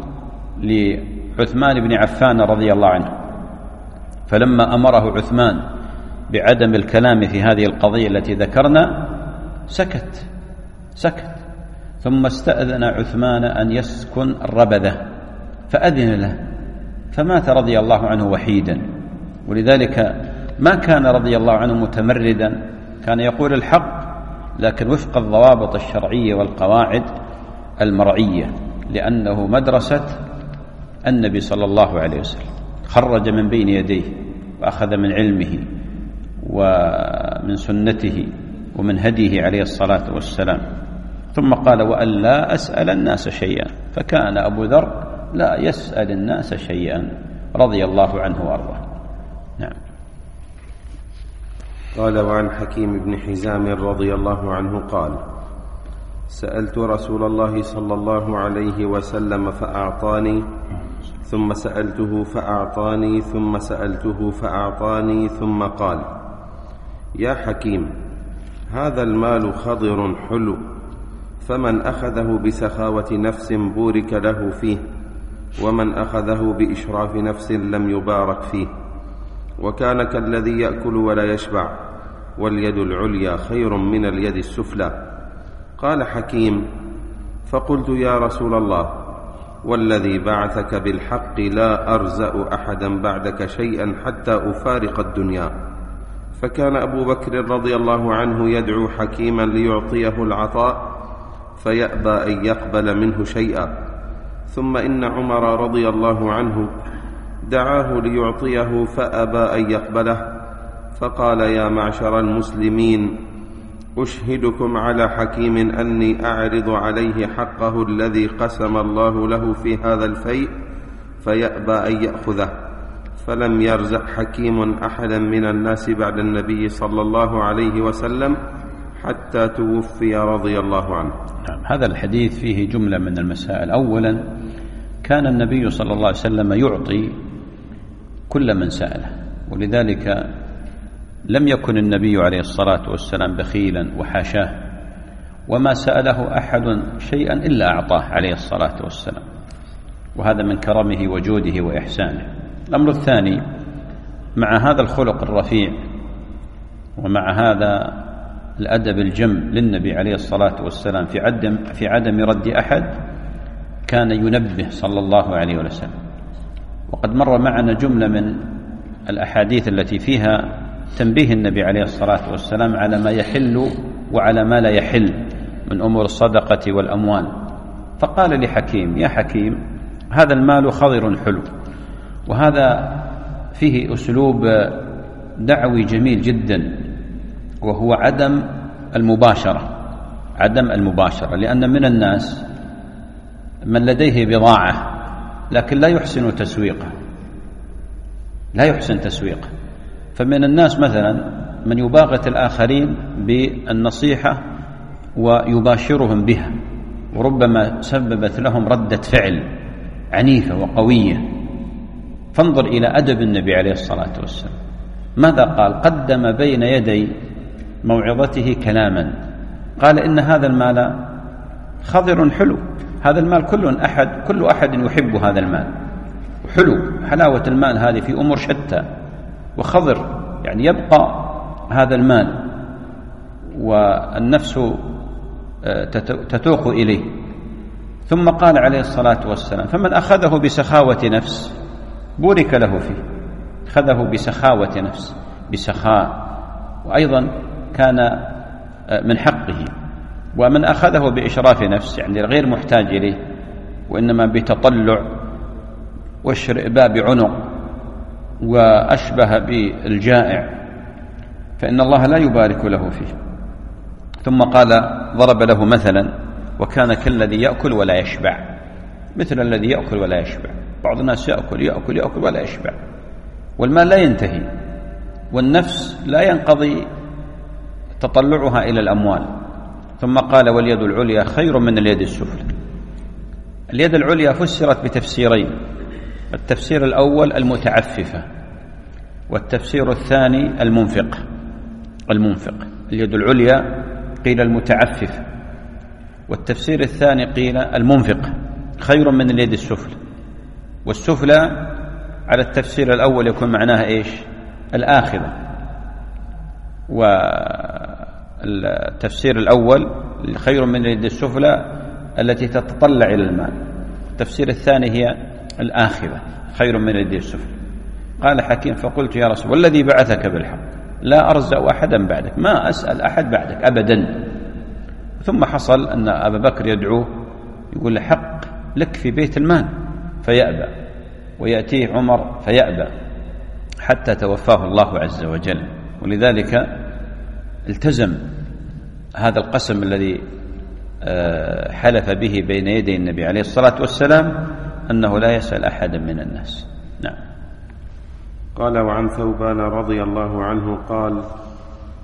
لعثمان بن عفان رضي الله عنه. فلما أمره عثمان بعدم الكلام في هذه القضية التي ذكرنا سكت سكت ثم استأذن عثمان أن يسكن الربذة فأذن له، فمات رضي الله عنه وحيدا. ولذلك ما كان رضي الله عنه متمردا، كان يقول الحق لكن وفق الضوابط الشرعية والقواعد المرعية، لأنه مدرسة النبي صلى الله عليه وسلم، خرج من بين يديه وأخذ من علمه ومن سنته ومن هديه عليه الصلاة والسلام. ثم قال: وأن لا أسأل الناس شيئا. فكان أبو ذر لا يسأل الناس شيئا رضي الله عنه وأرضاه. نعم. قال: وعن حكيم بن حزام رضي الله عنه قال: سألت رسول الله صلى الله عليه وسلم فأعطاني ثم سألته فأعطاني ثم سألته فأعطاني ثم قال: يا حكيم، هذا المال خضر حلو، فمن أخذه بسخاوة نفس بورك له فيه، ومن أخذه بإشراف نفس لم يبارك فيه، وكان كالذي يأكل ولا يشبع، واليد العليا خير من اليد السفلى. قال حكيم: فقلت: يا رسول الله، والذي بعثك بالحق لا أرزأ أحدا بعدك شيئا حتى أفارق الدنيا. فكان أبو بكر رضي الله عنه يدعو حكيما ليعطيه العطاء فيأبى أن يقبل منه شيئا، ثم إن عمر رضي الله عنه دعاه ليعطيه فأبى أن يقبله، فقال: يا معشر المسلمين، أشهدكم على حكيم أني أعرض عليه حقه الذي قسم الله له في هذا الفيء فيأبى أن يأخذه. فلم يرزق حكيم أحدا من الناس بعد النبي صلى الله عليه وسلم حتى توفي رضي الله عنه. هذا الحديث فيه جملة من المسائل. أولا، كان النبي صلى الله عليه وسلم يعطي كل من سأله، ولذلك لم يكن النبي عليه الصلاة والسلام بخيلا وحاشاه، وما سأله أحد شيئا إلا أعطاه عليه الصلاة والسلام، وهذا من كرمه وجوده وإحسانه. الأمر الثاني، مع هذا الخلق الرفيع ومع هذا الأدب الجم للنبي عليه الصلاة والسلام في عدم, في عدم رد أحد، كان ينبه صلى الله عليه وسلم. وقد مر معنا جملة من الأحاديث التي فيها تنبيه النبي عليه الصلاة والسلام على ما يحل وعلى ما لا يحل من أمور الصدقة والأموال. فقال لحكيم: يا حكيم، هذا المال خضر حلو. وهذا فيه أسلوب دعوي جميل جدا، وهو عدم المباشرة عدم المباشرة لأن من الناس من لديه بضاعة لكن لا يحسن تسويقه لا يحسن تسويقه فمن الناس مثلا من يباغت الآخرين بالنصيحة ويباشرهم بها، وربما سببت لهم ردة فعل عنيفة وقوية. فانظر إلى أدب النبي عليه الصلاة والسلام، ماذا قال؟ قدم بين يدي موعظته كلاما، قال: إن هذا المال خضر حلو. هذا المال كل أحد كل أحد يحب هذا المال، حلو، حلاوة المال هذه في أمور شتى، وخضر يعني يبقى هذا المال والنفس تتوق إليه. ثم قال عليه الصلاة والسلام: فمن أخذه بسخاوة نفس بورك له فيه. أخذه بسخاوة نفس، بسخاء، وأيضا كان من حقه. ومن أخذه بإشراف نفس يعني غير محتاج إليه، وإنما بتطلع واشرئباء بعنق وأشبه بالجائع، فإن الله لا يبارك له فيه. ثم قال، ضرب له مثلا: وكان كالذي يأكل ولا يشبع. مثل الذي يأكل ولا يشبع. بعض الناس يأكل يأكل يأكل ولا يشبع، والمال لا ينتهي، والنفس لا ينقضي تطلعها إلى الأموال. ثم قال: واليد العليا خير من اليد السفلى. اليد العليا فسرت بتفسيرين: التفسير الأول المتعففة، والتفسير الثاني المنفق. المنفق اليد العليا قيل المتعففة، والتفسير الثاني قيل المنفق خير من اليد السفلى. والسفلى على التفسير الأول يكون معناها إيش؟ الآخذة. والتفسير الأول خير من اليد السفلى التي تتطلع إلى المال. التفسير الثاني هي الآخذة خير من اليد السفلى. قال حكيم: فقلت: يا رسول الله، والذي بعثك بالحق لا أرزق أحدا بعدك، ما أسأل أحد بعدك أبدا. ثم حصل أن أبا بكر يدعوه يقول له: حق لك في بيت المال، فيأبى، ويأتيه عمر فيأبى، حتى توفاه الله عز وجل. ولذلك التزم هذا القسم الذي حلف به بين يدي النبي عليه الصلاة والسلام أنه لا يسأل أحدا من الناس. نعم. قال: وعن ثوبان رضي الله عنه قال: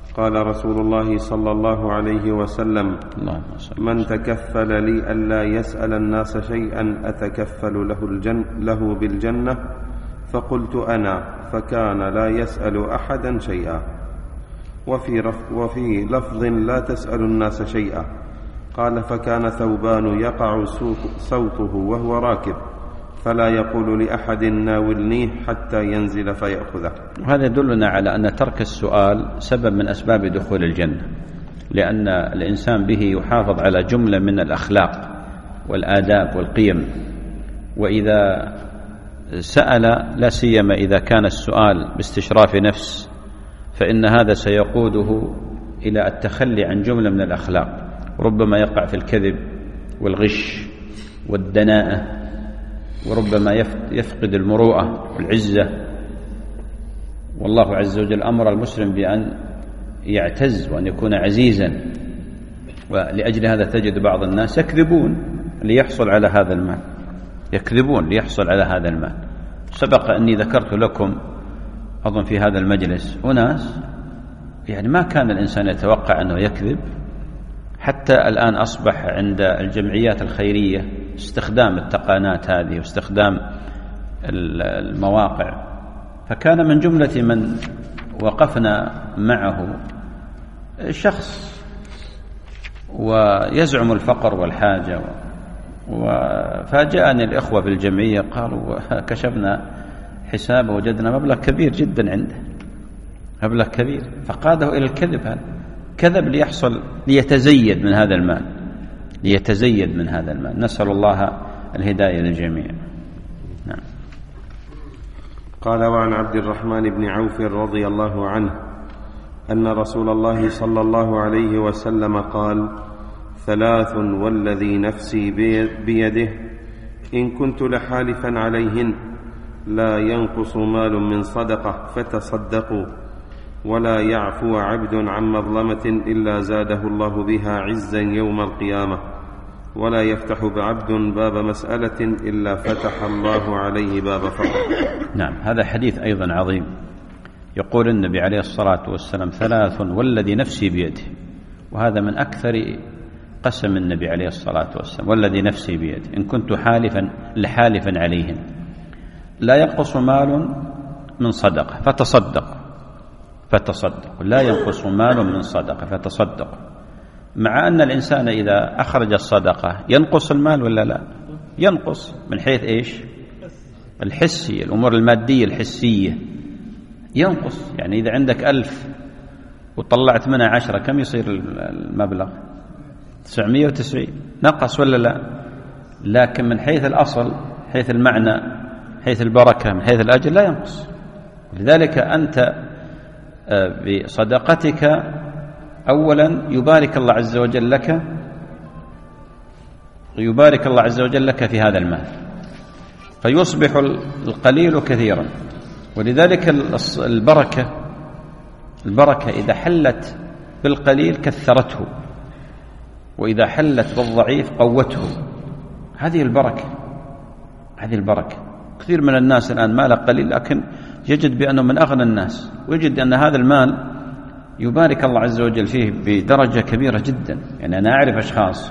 قال رسول الله صلى الله عليه وسلم: من تكفل لي ألا يسأل الناس شيئا أتكفل له, الجن له بالجنة؟ فقلت أنا، فكان لا يسأل أحدا شيئا. وفي, وفي لفظ: لا تسأل الناس شيئا. قال: فكان ثوبان يقع صوته وهو راكب، فلا يقول لأحد ناولنيه حتى ينزل فيأخذه. وهذا يدلنا على أن ترك السؤال سبب من أسباب دخول الجنة، لأن الإنسان به يحافظ على جملة من الأخلاق والآداب والقيم، وإذا سأل لا سيما إذا كان السؤال باستشراف نفس فإن هذا سيقوده إلى التخلي عن جملة من الأخلاق، ربما يقع في الكذب والغش والدناءة، وربما يفقد المروءة والعزة. والله عز وجل أمر المسلم بأن يعتز وأن يكون عزيزا، ولأجل هذا تجد بعض الناس يكذبون ليحصل على هذا المال، يكذبون ليحصل على هذا المال. سبق أني ذكرت لكم أظن في هذا المجلس أناس يعني ما كان الإنسان يتوقع أنه يكذب، حتى الآن أصبح عند الجمعيات الخيرية استخدام التقنيات هذه واستخدام المواقع. فكان من جملة من وقفنا معه شخص ويزعم الفقر والحاجة، وفاجأني الإخوة في الجمعية قالوا كشفنا حسابه وجدنا مبلغ كبير جدا عنده، مبلغ كبير، فقاده إلى الكذب. هذا كذب ليحصل ليتزيد من هذا المال، ليتزيد من هذا المال. نسأل الله الهداية للجميع. نعم. قال: وعن عبد الرحمن بن عوف رضي الله عنه أن رسول الله صلى الله عليه وسلم قال: ثلاث والذي نفسي بيده إن كنت لحالفا عليهن لا ينقص مال من صدقة فتصدقوا، ولا يعفو عبد عن مظلمة إلا زاده الله بها عزا يوم القيامة، ولا يفتح بعبد باب مسألة إلا فتح الله عليه باب فقر. نعم، هذا حديث أيضا عظيم. يقول النبي عليه الصلاة والسلام: ثلاث والذي نفسي بيده، وهذا من أكثر قسم النبي عليه الصلاة والسلام، والذي نفسي بيده إن كنت حالفا لحالفا عليهن لا ينقص مال من صدقة فتصدق فتصدق لا ينقص مال من صدقة فتصدق. مع أن الإنسان إذا أخرج الصدقة ينقص المال ولا لا؟ ينقص من حيث إيش؟ الحسي، الأمور المادية الحسية ينقص. يعني إذا عندك ألف وطلعت منها عشرة كم يصير المبلغ؟ تسعمائة وتسعين، نقص ولا لا؟ لكن من حيث الأصل، حيث المعنى، حيث البركة، من حيث الأجر لا ينقص. لذلك أنت بصدقتك أولا يبارك الله عز وجل لك، يبارك الله عز وجل لك في هذا المال، فيصبح القليل كثيرا. ولذلك البركة البركة إذا حلت بالقليل كثرته، وإذا حلت بالضعيف قوته. هذه البركة، هذه البركة. كثير من الناس الآن ماله قليل لكن يجد بأنه من أغنى الناس، ويجد أن هذا المال يبارك الله عز وجل فيه بدرجة كبيرة جدا. يعني أنا أعرف أشخاص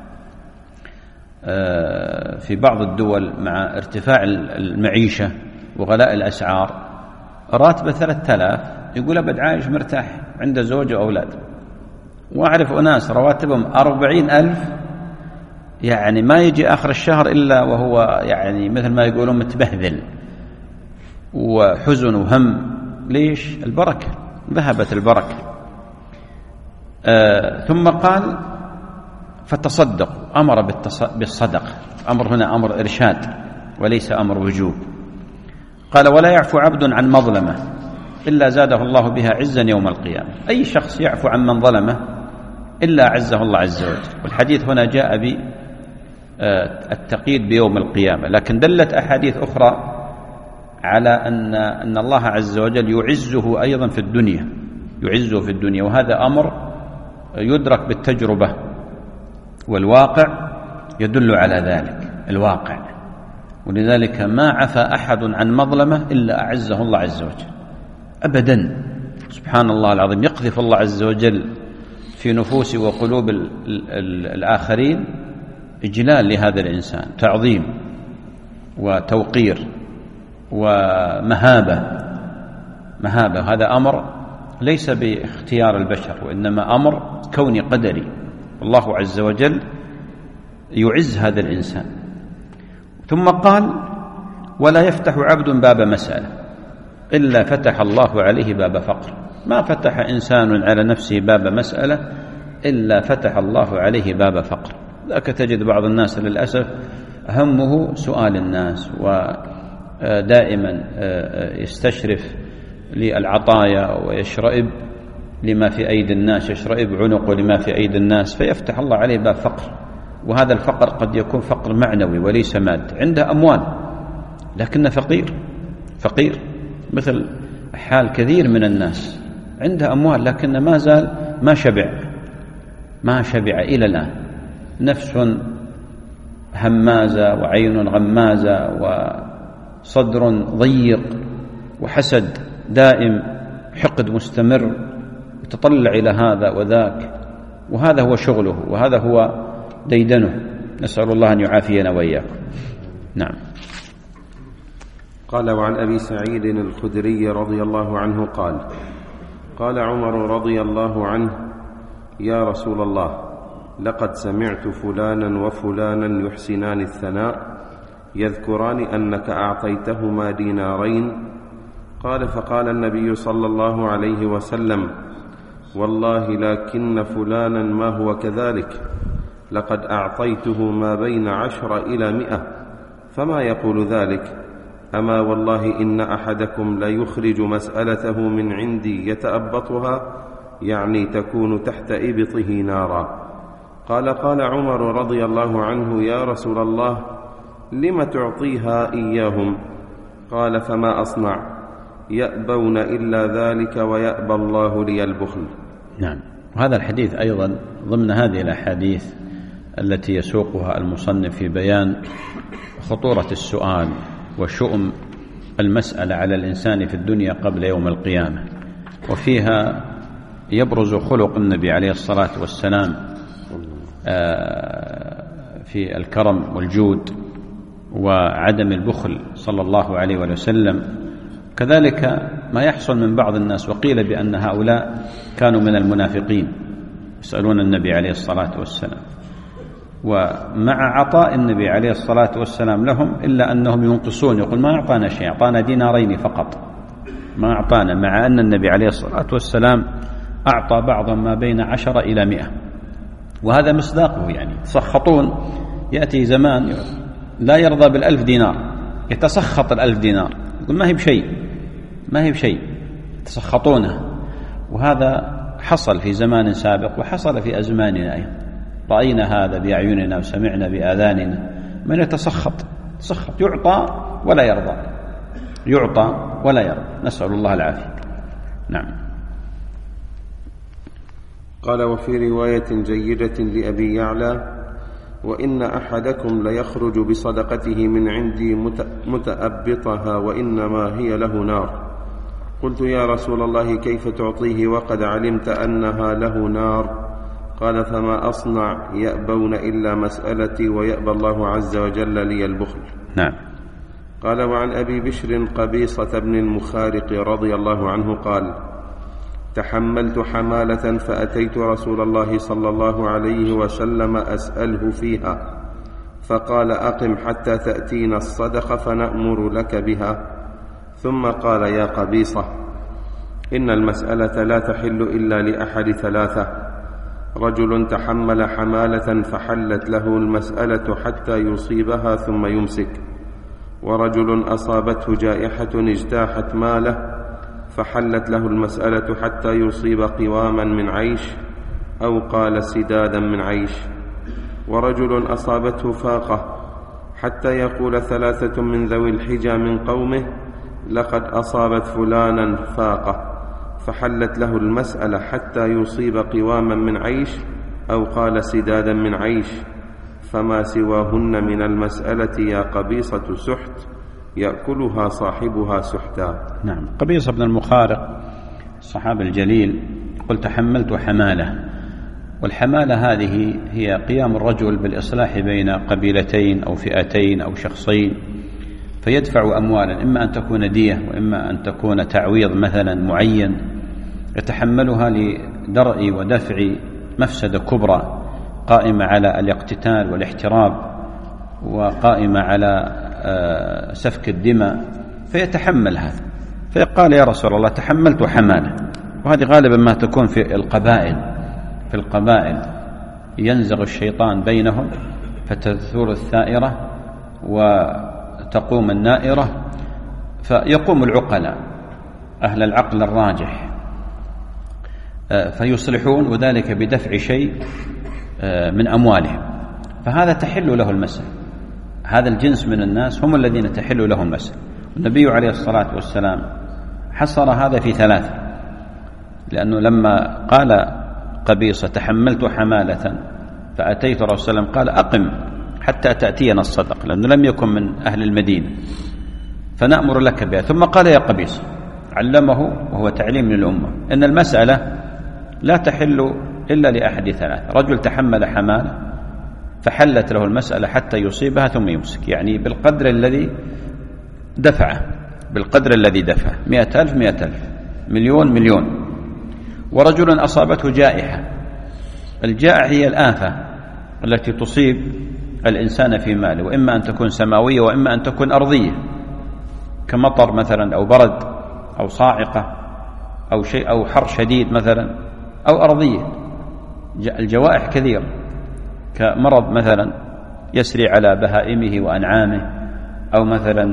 في بعض الدول مع ارتفاع المعيشة وغلاء الأسعار راتبه ثلاثة آلاف يقول أبد عايش مرتاح، عنده زوجة وأولاد. وأعرف أناس رواتبهم أربعين ألف، يعني ما يجي آخر الشهر إلا وهو يعني مثل ما يقولون متبهذل وحزن وهم. ليش؟ البركة، ذهبت البركة. آه ثم قال: فتصدق، أمر بالصدقة. أمر هنا أمر إرشاد وليس أمر وجوب. قال: ولا يعفو عبد عن مظلمة إلا زاده الله بها عزا يوم القيامة. أي شخص يعفو عن من ظلمه إلا عزه الله عز وجل. والحديث هنا جاء بالتقييد بيوم القيامة، لكن دلت أحاديث أخرى على أن أن الله عز وجل يعزه أيضا في الدنيا، يعزه في الدنيا. وهذا أمر يدرك بالتجربة، والواقع يدل على ذلك، الواقع. ولذلك ما عفى أحد عن مظلمة إلا أعزه الله عز وجل أبدا. سبحان الله العظيم، يقذف الله عز وجل في نفوس وقلوب الآخرين إجلال لهذا الإنسان، تعظيم وتوقير ومهابة. مهابة هذا أمر ليس باختيار البشر، وإنما أمر كوني قدري. الله عز وجل يعز هذا الإنسان. ثم قال: ولا يفتح عبد باب مسألة إلا فتح الله عليه باب فقر. ما فتح إنسان على نفسه باب مسألة إلا فتح الله عليه باب فقر. ذاك تجد بعض الناس للأسف همه سؤال الناس، ودائما يستشرف للعطايا ويشرئب لما في أيدي الناس، يشرئب عنقه لما في أيدي الناس، فيفتح الله عليه باب فقر. وهذا الفقر قد يكون فقر معنوي وليس ماد. عنده أموال لكنه فقير، فقير مثل حال كثير من الناس، عنده أموال لكنه ما زال ما شبع، ما شبع إلى الآن. نفس همازة وعين غمازة وصدر ضيق وحسد دائم، حقد مستمر، يتطلع إلى هذا وذاك، وهذا هو شغله وهذا هو ديدنه. نسأل الله أن يعافينا وإياكم. نعم. قال: وعن أبي سعيد الخدري رضي الله عنه قال: قال عمر رضي الله عنه: يا رسول الله، لقد سمعت فلانا وفلانا يحسنان الثناء يذكران أنك أعطيتهما دينارين. قال: فقال النبي صلى الله عليه وسلم: والله لكن فلانا ما هو كذلك، لقد أعطيته ما بين عشر إلى مئة، فما يقول ذلك؟ أما والله إن أحدكم ليخرج مسألته من عندي يتأبطها، يعني تكون تحت إبطه نارا. قال: قال عمر رضي الله عنه: يا رسول الله، لم تعطيها إياهم؟ قال: فما أصنع؟ يأبون إلا ذلك ويأبى الله لي البخل. نعم. وهذا الحديث أيضا ضمن هذه الأحاديث التي يسوقها المصنف في بيان خطورة السؤال وشؤم المسألة على الإنسان في الدنيا قبل يوم القيامة، وفيها يبرز خلق النبي عليه الصلاة والسلام في الكرم والجود وعدم البخل صلى الله عليه وسلم. كذلك ما يحصل من بعض الناس، وقيل بأن هؤلاء كانوا من المنافقين يسألون النبي عليه الصلاة والسلام، ومع عطاء النبي عليه الصلاة والسلام لهم إلا أنهم ينقصون، يقول: ما أعطانا شيء، أعطانا دينارين فقط، ما أعطانا، مع أن النبي عليه الصلاة والسلام أعطى بعضهم ما بين عشرة إلى مئة. وهذا مصداقه، يعني تسخطون. يأتي زمان لا يرضى بالألف دينار، يتسخط الألف دينار، يقول ما هي بشيء، ما هي بشيء، تسخطونه. وهذا حصل في زمان سابق وحصل في أزماننا أيضا، رأينا هذا بأعيننا وسمعنا بآذاننا. من يتسخط، تسخط، يعطى ولا يرضى، يعطى ولا يرضى، نسأل الله العافية. نعم. قال: وفي رواية جيدة لأبي يعلى: وإن أحدكم ليخرج بصدقته من عندي متأبطها وإنما هي له نار. قلت: يا رسول الله، كيف تعطيه وقد علمت أنها له نار؟ قال: فما أصنع؟ يأبون إلا مسألتي ويأبى الله عز وجل لي البخل. نعم. قال: وعن أبي بشر قبيصة بن المخارق رضي الله عنه قال: تحملت حمالة فأتيت رسول الله صلى الله عليه وسلم أسأله فيها، فقال: أقم حتى تأتينا الصدقة فنأمر لك بها. ثم قال: يا قبيصة، إن المسألة لا تحل إلا لأحد ثلاثة: رجل تحمل حمالة فحلت له المسألة حتى يصيبها ثم يمسك، ورجل أصابته جائحة اجتاحت ماله فحلت له المسألة حتى يصيب قواما من عيش، أو قال سدادا من عيش، ورجل أصابته فاقة حتى يقول ثلاثة من ذوي الحجى من قومه: لقد أصابت فلانا فاقة، فحلت له المسألة حتى يصيب قواما من عيش، أو قال سدادا من عيش، فما سواهن من المسألة يا قبيصة سحت، يأكلها صاحبها سحتا. نعم. قبيصة بن المخارق الصحابي الجليل قل تحملت حمالة، والحمالة هذه هي قيام الرجل بالإصلاح بين قبيلتين أو فئتين أو شخصين، فيدفع أموالا إما أن تكون دية وإما أن تكون تعويض مثلا معين، يتحملها لدرء ودفع مفسدة كبرى قائمة على الاقتتال والاحتراب وقائمة على سفك الدماء، فيتحمل هذا. فيقال يا رسول الله تحملت حمالة، وهذه غالبا ما تكون في القبائل في القبائل ينزغ الشيطان بينهم فتثور الثائرة وتقوم النائرة، فيقوم العقلاء أهل العقل الراجح فيصلحون، وذلك بدفع شيء من أموالهم، فهذا تحل له المسألة. هذا الجنس من الناس هم الذين تحل لهم المسألة. النبي عليه الصلاة والسلام حصر هذا في ثلاثة، لأنه لما قال قبيصة تحملت حمالة فأتيت رسول الله صلى الله عليه وسلم قال أقم حتى تأتينا الصدق، لأنه لم يكن من أهل المدينة، فنأمر لك بها. ثم قال يا قبيصة، علمه وهو تعليم للأمة أن المسألة لا تحل إلا لأحد ثلاث: رجل تحمل حمالة فحلت له المسألة حتى يصيبها ثم يمسك، يعني بالقدر الذي دفعه بالقدر الذي دفعه مئة ألف مئة ألف، مليون مليون. ورجل أصابته جائحة، الجائحة هي الآفة التي تصيب الإنسان في ماله، وإما أن تكون سماوية وإما أن تكون أرضية، كمطر مثلا أو برد أو صاعقة أو شيء أو حر شديد مثلا، أو أرضية. الجوائح كثيرة، كمرض مثلا يسري على بهائمه وأنعامه، أو مثلا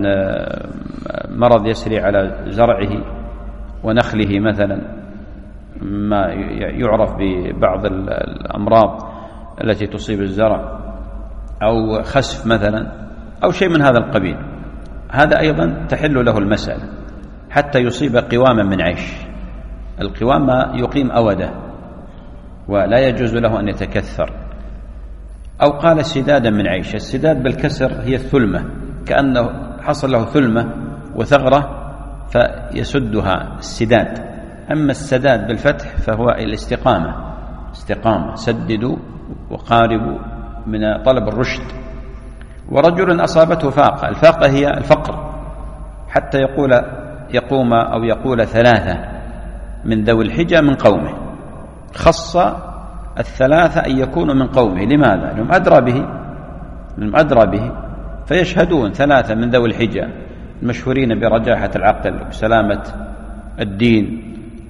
مرض يسري على زرعه ونخله مثلا، ما يعرف ببعض الأمراض التي تصيب الزرع، أو خسف مثلا، أو شيء من هذا القبيل. هذا أيضا تحل له المسألة حتى يصيب قواما من عيش. القوام ما يقيم أوده ولا يجوز له أن يتكثر. أو قال سدادا من عيش، السداد بالكسر هي الثلمة، كأنه حصل له ثلمة وثغرة فيسدها السداد. أما السداد بالفتح فهو الاستقامة، استقامة، سددوا وقاربوا من طلب الرشد. ورجل أصابته فاقة، الفاقة هي الفقر، حتى يقول يقوم أو يقول ثلاثة من ذوي الحجة من قومه، خص الثلاثة أن يكونوا من قومه. لماذا؟ لهم أدرى به لهم أدرى به فيشهدون ثلاثة من ذوي الحجة المشهورين برجاحة العقل وسلامة الدين،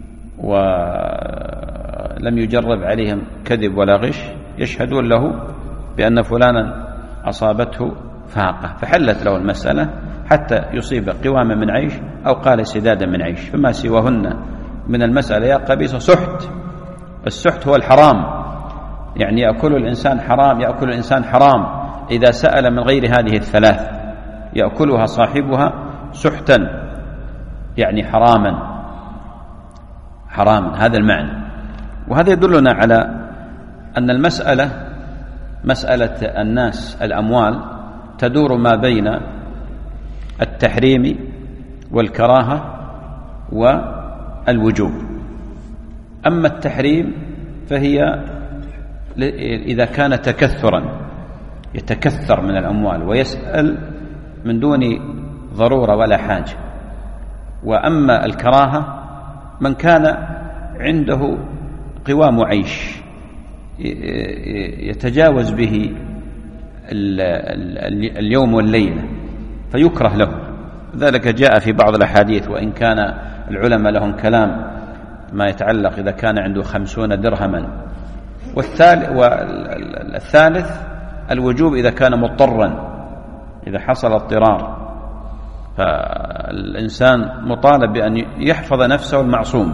ولم يجرب عليهم كذب ولا غش، يشهدون له بأن فلانا أصابته فاقة، فحلت له المسألة حتى يصيب قواما من عيش، أو قال سدادا من عيش. فما سواهن من المسألة يا قبيصة سحت. السحت هو الحرام، يعني يأكل الإنسان حرام يأكل الإنسان حرام إذا سأل من غير هذه الثلاث، يأكلها صاحبها سحتا، يعني حراما حراما هذا المعنى. وهذا يدلنا على أن المسألة مسألة الناس الأموال تدور ما بين التحريم والكراهة والوجوب. أما التحريم فهي إذا كان تكثرا، يتكثر من الأموال ويسأل من دون ضرورة ولا حاجة. وأما الكراهة من كان عنده قوام عيش يتجاوز به اليوم والليلة فيكره له. ذلك جاء في بعض الأحاديث، وإن كان العلماء لهم كلام ما يتعلق إذا كان عنده خمسون درهما. والثالث الوجوب إذا كان مضطرا، إذا حصل اضطرار، فالإنسان مطالب بأن يحفظ نفسه المعصوم،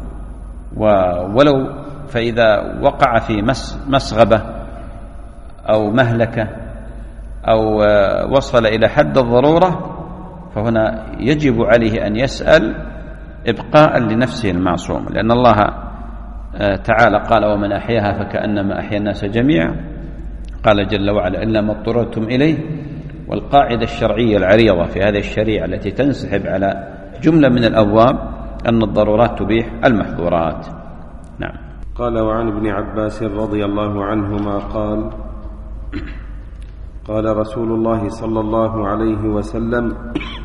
ولو فإذا وقع في مسغبة أو مهلكة أو وصل إلى حد الضرورة، فهنا يجب عليه أن يسأل إبقاء لنفسه المعصوم، لأن الله تعالى قال ومن أحياها فكأنما أحيا الناس جميعا. قال جل وعلا إلا ما اضطررتم إليه. والقاعدة الشرعية العريضة في هذه الشريعة التي تنسحب على جملة من الأبواب أن الضرورات تبيح المحظورات. نعم. قال وعن ابن عباس رضي الله عنهما قال قال رسول الله صلى الله عليه وسلم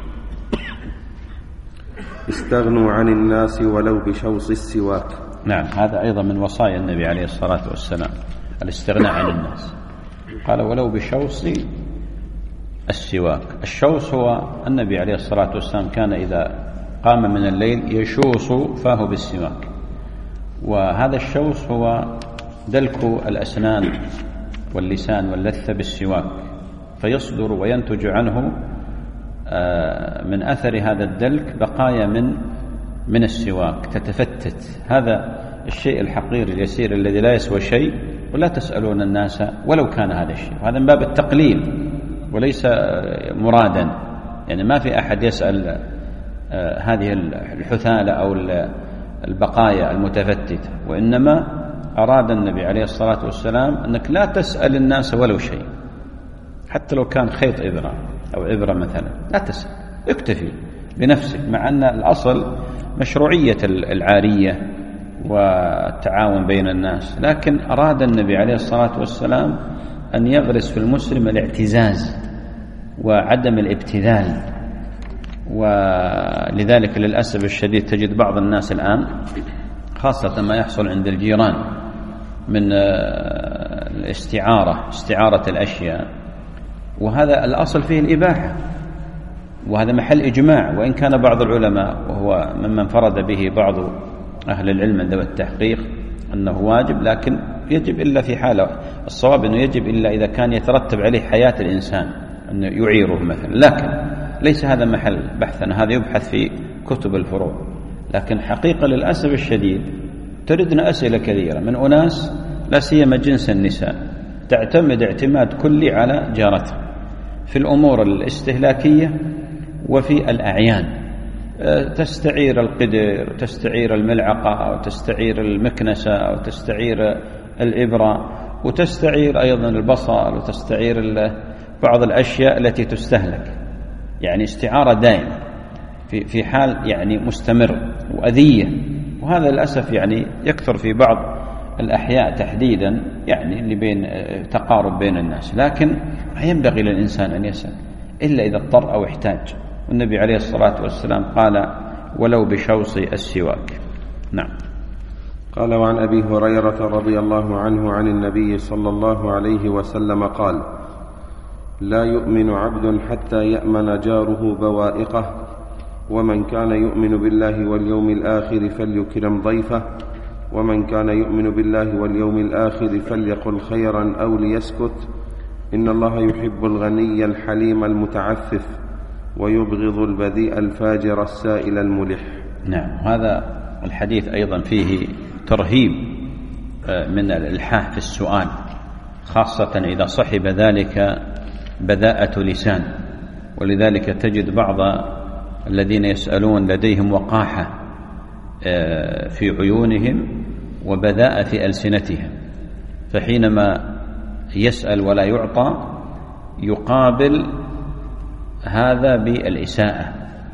استغنوا عن الناس ولو بشوص السواك. نعم، هذا أيضا من وصايا النبي عليه الصلاة والسلام، الاستغناء عن الناس. قال ولو بشوص السواك. الشوص هو النبي عليه الصلاة والسلام كان إذا قام من الليل يشوص فاه بالسواك، وهذا الشوص هو دلك الأسنان واللسان واللثة بالسواك، فيصدر وينتج عنه من أثر هذا الدلك بقايا من من السواك تتفتت. هذا الشيء الحقير اليسير الذي لا يسوى شيء، ولا تسألون الناس ولو كان هذا الشيء. هذا من باب التقليل وليس مرادا، يعني ما في أحد يسأل هذه الحثالة أو البقايا المتفتتة، وإنما أراد النبي عليه الصلاة والسلام أنك لا تسأل الناس ولو شيء، حتى لو كان خيط إبرة أو إبرة مثلا، لا تسأل، اكتفي بنفسك، مع أن الأصل مشروعية العارية والتعاون بين الناس، لكن أراد النبي عليه الصلاة والسلام أن يغرس في المسلم الاعتزاز وعدم الابتذال. ولذلك للأسف الشديد تجد بعض الناس الآن، خاصة ما يحصل عند الجيران من الاستعارة، استعارة الأشياء، وهذا الأصل فيه الإباحة، وهذا محل إجماع، وإن كان بعض العلماء وهو ممن فرد به بعض أهل العلم ذوي التحقيق أنه واجب، لكن يجب إلا في حالة، الصواب أنه يجب إلا إذا كان يترتب عليه حياة الإنسان أنه يعيره مثلا، لكن ليس هذا محل بحثنا، هذا يبحث في كتب الفروع. لكن حقيقة للأسف الشديد تردنا أسئلة كثيرة من أناس لا سيما جنس النساء تعتمد اعتماد كلي على جارتها في الأمور الاستهلاكية وفي الأعيان، تستعير القدر، تستعير الملعقة، أو تستعير المكنسة، أو تستعير الإبرة، وتستعير أيضا البصل، وتستعير بعض الأشياء التي تستهلك، يعني استعارة دائمة في في حال يعني مستمر وأذية. وهذا للأسف يعني يكثر في بعض الأحياء تحديدا، يعني اللي بين تقارب بين الناس، لكن ما ينبغي للإنسان أن يسأل إلا إذا اضطر أو احتاج. والنبي عليه الصلاة والسلام قال ولو بشوص السواك. نعم. قال وعن أبي هريرة رضي الله عنه عن النبي صلى الله عليه وسلم قال لا يؤمن عبد حتى يأمن جاره بوائقه، ومن كان يؤمن بالله واليوم الآخر فليكرم ضيفه، ومن كان يؤمن بالله واليوم الآخر فليقل خيرا أو ليسكت، إن الله يحب الغني الحليم المتعفف ويبغض البذيء الفاجر السائل الملح. نعم، هذا الحديث أيضا فيه ترهيب من الإلحاح في السؤال، خاصة إذا صحب ذلك بذاءة لسان. ولذلك تجد بعض الذين يسألون لديهم وقاحة في عيونهم وبذاءة في ألسنتهم، فحينما يسأل ولا يعطى يقابل هذا بالإساءة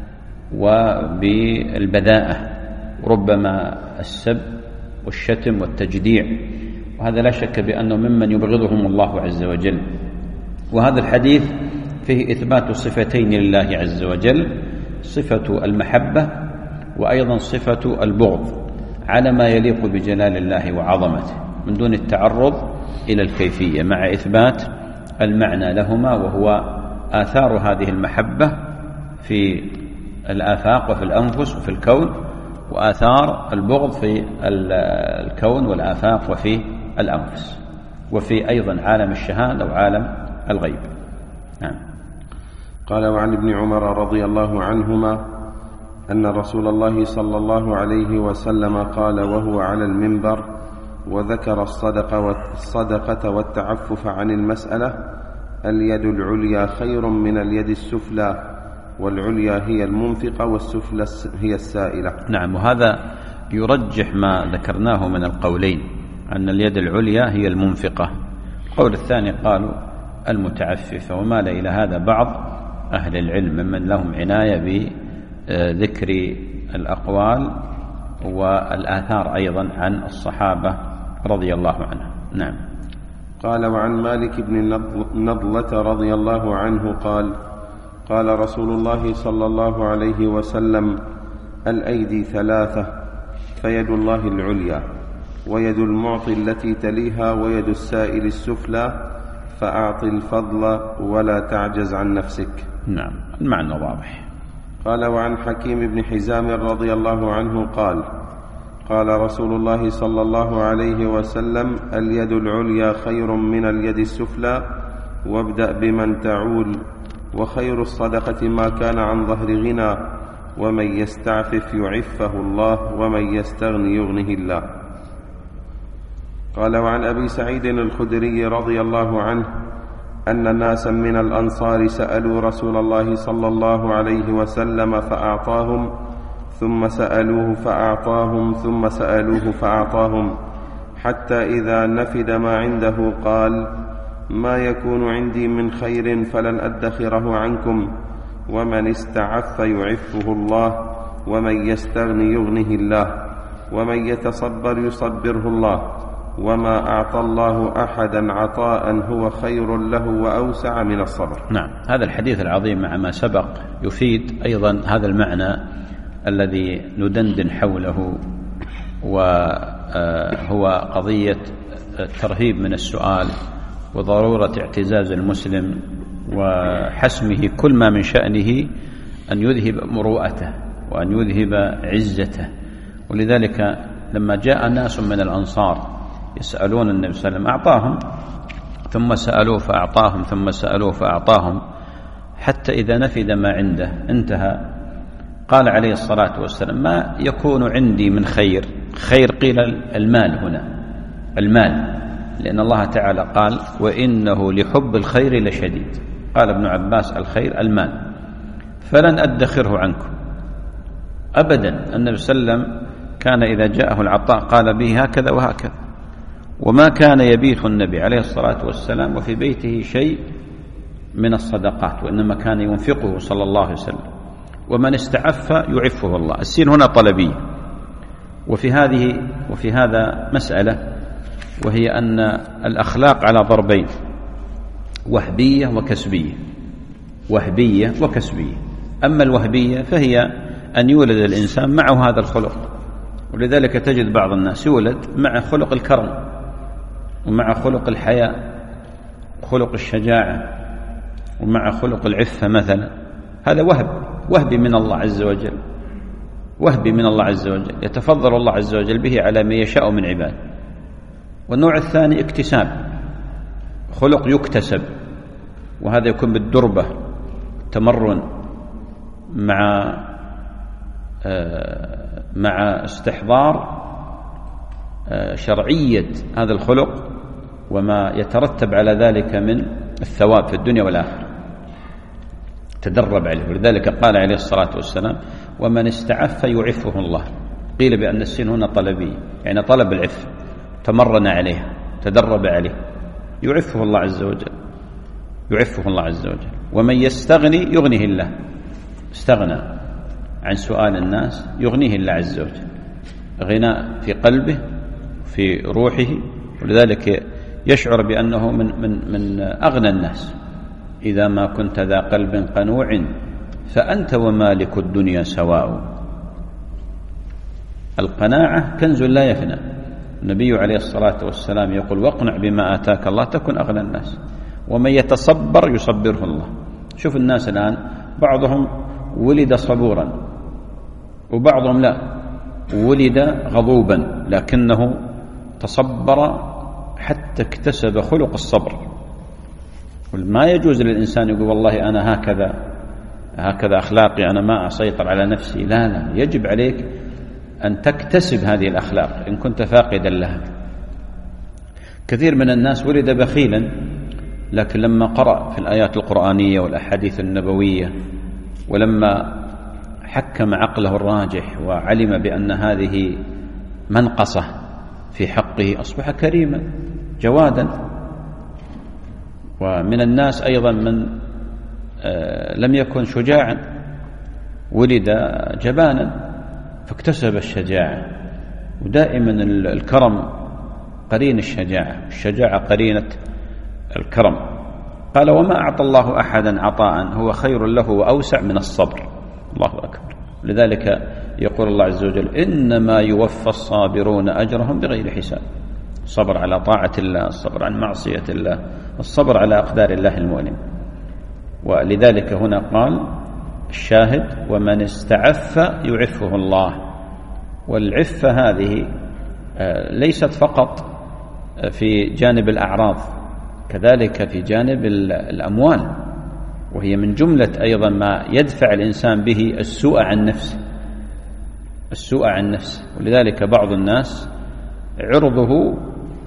وبالبذاءة، ربما السب والشتم والتجديع، وهذا لا شك بأنه ممن يبغضهم الله عز وجل. وهذا الحديث فيه إثبات صفتين لله عز وجل، صفة المحبة وأيضا صفة البغض، على ما يليق بجلال الله وعظمته، من دون التعرض إلى الكيفية، مع إثبات المعنى لهما، وهو آثار هذه المحبة في الآفاق وفي الأنفس وفي الكون، وآثار البغض في الكون والآفاق وفي الأنفس، وفي أيضا عالم الشهادة وعالم الغيب. نعم. قال وعن ابن عمر رضي الله عنهما أن رسول الله صلى الله عليه وسلم قال وهو على المنبر وذكر الصدقة والصدقة والتعفف عن المسألة: اليد العليا خير من اليد السفلى، والعليا هي المنفقة والسفلى هي السائلة. نعم، وهذا يرجح ما ذكرناه من القولين، أن اليد العليا هي المنفقة. القول الثاني قالوا المتعففة، ومال إلى هذا بعض أهل العلم ممن لهم عناية ذكر الأقوال والآثار أيضا عن الصحابة رضي الله عنهم. نعم. قال: وعن مالك بن نضلة رضي الله عنه قال: قال رسول الله صلى الله عليه وسلم: الأيدي ثلاثة، فيد الله العليا، ويد المعطي التي تليها، ويد السائل السفلى، فأعط الفضل ولا تعجز عن نفسك. نعم، المعنى واضح. قال: وعن حكيم بن حزام رضي الله عنه قال: قال رسول الله صلى الله عليه وسلم: اليد العليا خير من اليد السفلى، وابدأ بمن تعول، وخير الصدقة ما كان عن ظهر غنى، ومن يستعفف يعفه الله، ومن يستغني يغنه الله. قال: وعن أبي سعيد الخدري رضي الله عنه أن ناسا من الأنصار سألوا رسول الله صلى الله عليه وسلم فأعطاهم، ثم سألوه فأعطاهم، ثم سألوه فأعطاهم، حتى إذا نفد ما عنده قال: ما يكون عندي من خير فلن أدخره عنكم، ومن استعف يعفه الله، ومن يستغني يغنه الله، ومن يتصبر يصبره الله، وما أعطى الله أحدا عطاء هو خير له وأوسع من الصبر. نعم، هذا الحديث العظيم مع ما سبق يفيد أيضا هذا المعنى الذي ندندن حوله، وهو قضية الترهيب من السؤال، وضرورة اعتزاز المسلم وحسمه كل ما من شأنه أن يذهب مروءته وأن يذهب عزته. ولذلك لما جاء ناس من الأنصار يسألون النبي صلى الله عليه وسلم أعطاهم، ثم سألوه فأعطاهم، ثم سألوه فأعطاهم، حتى إذا نفد ما عنده انتهى. قال عليه الصلاة والسلام: ما يكون عندي من خير. خير قيل المال هنا، المال، لأن الله تعالى قال: وإنه لحب الخير لشديد. قال ابن عباس: الخير المال، فلن أدخره عنكم أبدا. النبي صلى الله عليه وسلم كان إذا جاءه العطاء قال به هكذا وهكذا، وما كان يبيت النبي عليه الصلاة والسلام وفي بيته شيء من الصدقات، وإنما كان ينفقه صلى الله عليه وسلم. ومن استعف يعفه الله. السين هنا طلبية. وفي هذه وفي هذا مسألة، وهي أن الأخلاق على ضربين: وهبية وكسبية. وهبية وكسبية. أما الوهبية فهي أن يولد الإنسان معه هذا الخلق، ولذلك تجد بعض الناس يولد مع خلق الكرم، ومع خلق الحياء، خلق الشجاعة، ومع خلق العفة مثلا. هذا وهب، وهبي من الله عز وجل، وهبي من الله عز وجل، يتفضل الله عز وجل به على ما يشاء من عباده. والنوع الثاني اكتساب، خلق يكتسب، وهذا يكون بالدربة، تمرن، مع مع استحضار شرعية هذا الخلق وما يترتب على ذلك من الثواب في الدنيا والآخرة، تدرب عليه. ولذلك قال عليه الصلاة والسلام: ومن استعف يعفه الله. قيل بأن السين هنا طلبي، يعني طلب العفة، تمرن عليها، تدرب عليه، يعفه الله عز وجل، يعفه الله عز وجل. ومن يستغني يغنيه الله، استغنى عن سؤال الناس يغنيه الله عز وجل، غناء في قلبه في روحه، ولذلك يشعر بأنه من, من, من أغنى الناس. إذا ما كنت ذا قلب قنوع فأنت ومالك الدنيا سواء. القناعة كنز لا يفنى. النبي عليه الصلاة والسلام يقول: واقنع بما آتاك الله تكن أغنى الناس، ومن يتصبر يصبره الله. شوف الناس الآن، بعضهم ولد صبورا، وبعضهم لا، ولد غضوبا لكنه تصبر حتى اكتسب خلق الصبر. ما يجوز للإنسان يقول: والله أنا هكذا هكذا أخلاقي، أنا ما أسيطر على نفسي. لا لا، يجب عليك أن تكتسب هذه الأخلاق إن كنت فاقدا لها. كثير من الناس ولد بخيلا، لكن لما قرأ في الآيات القرآنية والأحاديث النبوية، ولما حكم عقله الراجح وعلم بأن هذه منقصة في حقه، أصبح كريما جوادا. ومن الناس أيضا من لم يكن شجاعا، ولد جبانا فاكتسب الشجاعة، ودائما الكرم قرين الشجاعة، الشجاعة قرينة الكرم. قال وما أعطى الله أحدا عطاء هو خير له وأوسع من الصبر. الله أكبر. لذلك يقول الله عز وجل إنما يوفى الصابرون أجرهم بغير حساب. الصبر على طاعة الله، الصبر عن معصية الله، الصبر على أقدار الله المؤلم. ولذلك هنا قال الشاهد ومن استعف يعفه الله. والعفة هذه ليست فقط في جانب الأعراض، كذلك في جانب الأموال، وهي من جملة أيضا ما يدفع الإنسان به السوء عن نفسه، السوء عن نفسه. ولذلك بعض الناس عرضه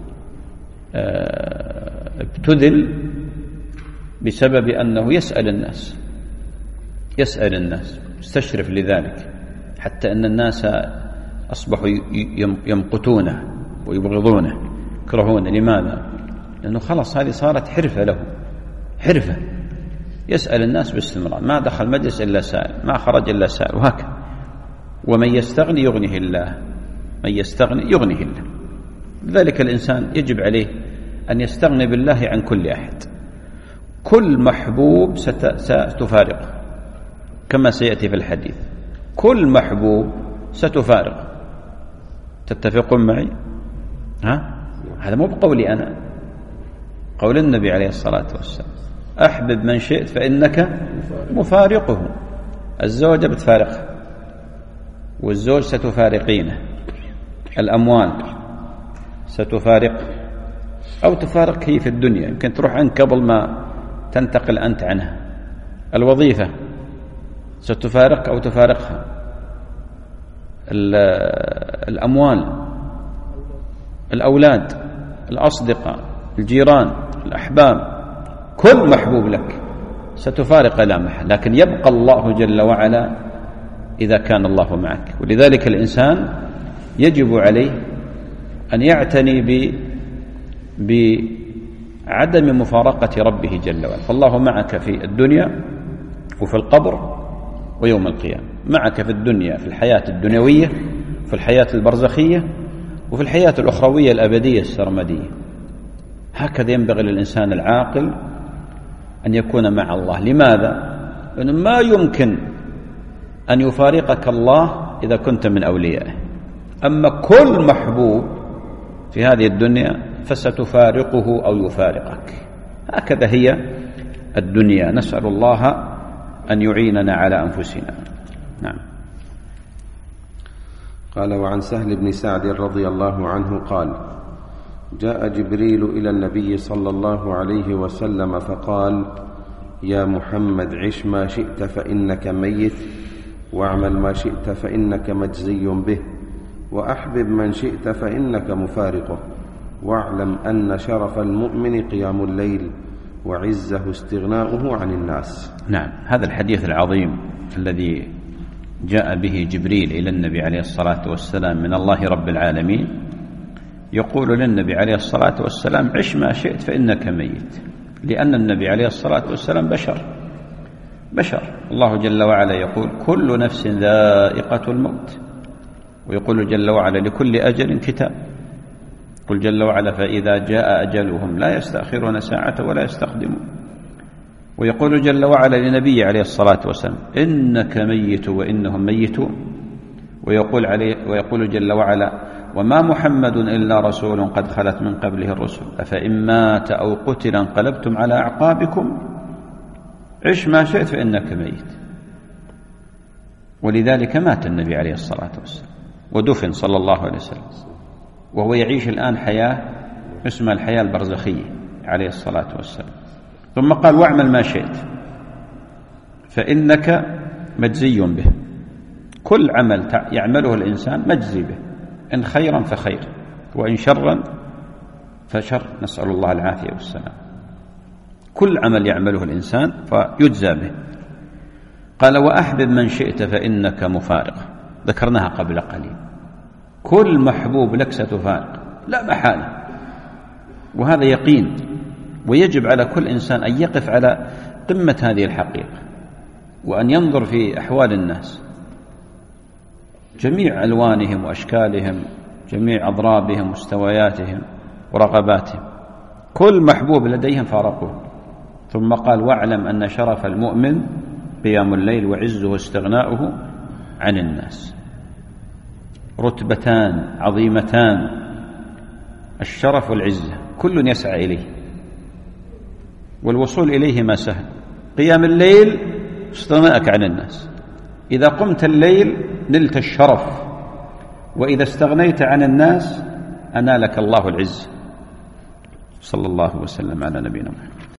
ابتذل بسبب أنه يسأل الناس يسأل الناس يستشرف لذلك، حتى أن الناس أصبحوا يمقتونه ويبغضونه يكرهونه. لماذا؟ لأنه خلاص هذه صارت حرفة له، حرفة يسأل الناس باستمرار، ما دخل مجلس إلا سائل، ما خرج إلا سائل، وهكذا. ومن يستغني يغنيه الله، من يستغني يغنيه الله. لذلك الإنسان يجب عليه أن يستغني بالله عن كل أحد. كل محبوب ستفارقه كما سيأتي في الحديث، كل محبوب ستفارقه. تتفقون معي؟ ها؟ هذا مو بقولي أنا، قول النبي عليه الصلاة والسلام أحبب من شئت فإنك مفارقه. الزوجة بتفارقها، والزوج ستفارقينه، الأموال ستفارق أو تفارق هي في الدنيا، يمكن تروح عنك قبل ما تنتقل أنت عنها. الوظيفة ستفارق أو تفارقها. الأموال، الأولاد، الأصدقاء، الجيران، الأحباب، كل محبوب لك ستفارق لا محل، لكن يبقى الله جل وعلا إذا كان الله معك. ولذلك الإنسان يجب عليه أن يعتني ب بعدم مفارقة ربه جل وعلا. فالله معك في الدنيا وفي القبر ويوم القيامة، معك في الدنيا في الحياة الدنيوية، في الحياة البرزخية، وفي الحياة الأخروية الأبدية السرمدية. هكذا ينبغي للإنسان العاقل أن يكون مع الله. لماذا؟ لأنه ما يمكن أن يفارقك الله إذا كنت من أوليائه. أما كل محبوب في هذه الدنيا فستفارقه أو يفارقك. هكذا هي الدنيا. نسأل الله أن يعيننا على أنفسنا. نعم. قال وعن سهل بن سعد رضي الله عنه قال جاء جبريل إلى النبي صلى الله عليه وسلم فقال يا محمد عش ما شئت فإنك ميت، واعمل ما شئت فإنك مجزي به، وأحبب من شئت فإنك مفارقه، واعلم أن شرف المؤمن قيام الليل وعزه استغناؤه عن الناس. نعم، هذا الحديث العظيم الذي جاء به جبريل إلى النبي عليه الصلاة والسلام من الله رب العالمين يقول للنبي عليه الصلاة والسلام عش ما شئت فإنك ميت، لأن النبي عليه الصلاة والسلام بشر بشر الله جل وعلا يقول كل نفس ذائقة الموت، ويقول جل وعلا لكل أجل كتاب، قل جل وعلا فإذا جاء أجلهم لا يستأخرون ساعة ولا يستقدمون. ويقول جل وعلا لنبيه عليه الصلاة والسلام إنك ميت وإنهم ميتون. ويقول, عليه ويقول جل وعلا وما محمد إلا رسول قد خلت من قبله الرسل أفإن مات أو قتل انقلبتم على أعقابكم عش ما شئت فإنك ميت. ولذلك مات النبي عليه الصلاة والسلام ودفن صلى الله عليه وسلم، وهو يعيش الآن حياة اسمها الحياة البرزخية عليه الصلاة والسلام. ثم قال واعمل ما شئت فإنك مجزي به. كل عمل يعمله الإنسان مجزي به، إن خيرا فخير وإن شرا فشر، نسأل الله العافية والسلام. كل عمل يعمله الإنسان فيجزى به. قال وأحبب من شئت فإنك مفارق، ذكرناها قبل قليل. كل محبوب لك ستفارق لا محالة، وهذا يقين. ويجب على كل إنسان أن يقف على قمة هذه الحقيقة. وأن ينظر في أحوال الناس، جميع ألوانهم وأشكالهم، جميع أضرابهم ومستوياتهم ورغباتهم، كل محبوب لديهم فارقوه. ثم قال: واعلم أن شرف المؤمن قيام الليل وعزه واستغناؤه عن الناس. رتبتان عظيمتان، الشرف والعزة، كل يسعى إليه، والوصول إليهما سهل. قيام الليل استغناءك عن الناس، إذا قمت الليل نلت الشرف، وإذا استغنيت عن الناس أنالك الله العز. صلى الله وسلم على نبينا محمد.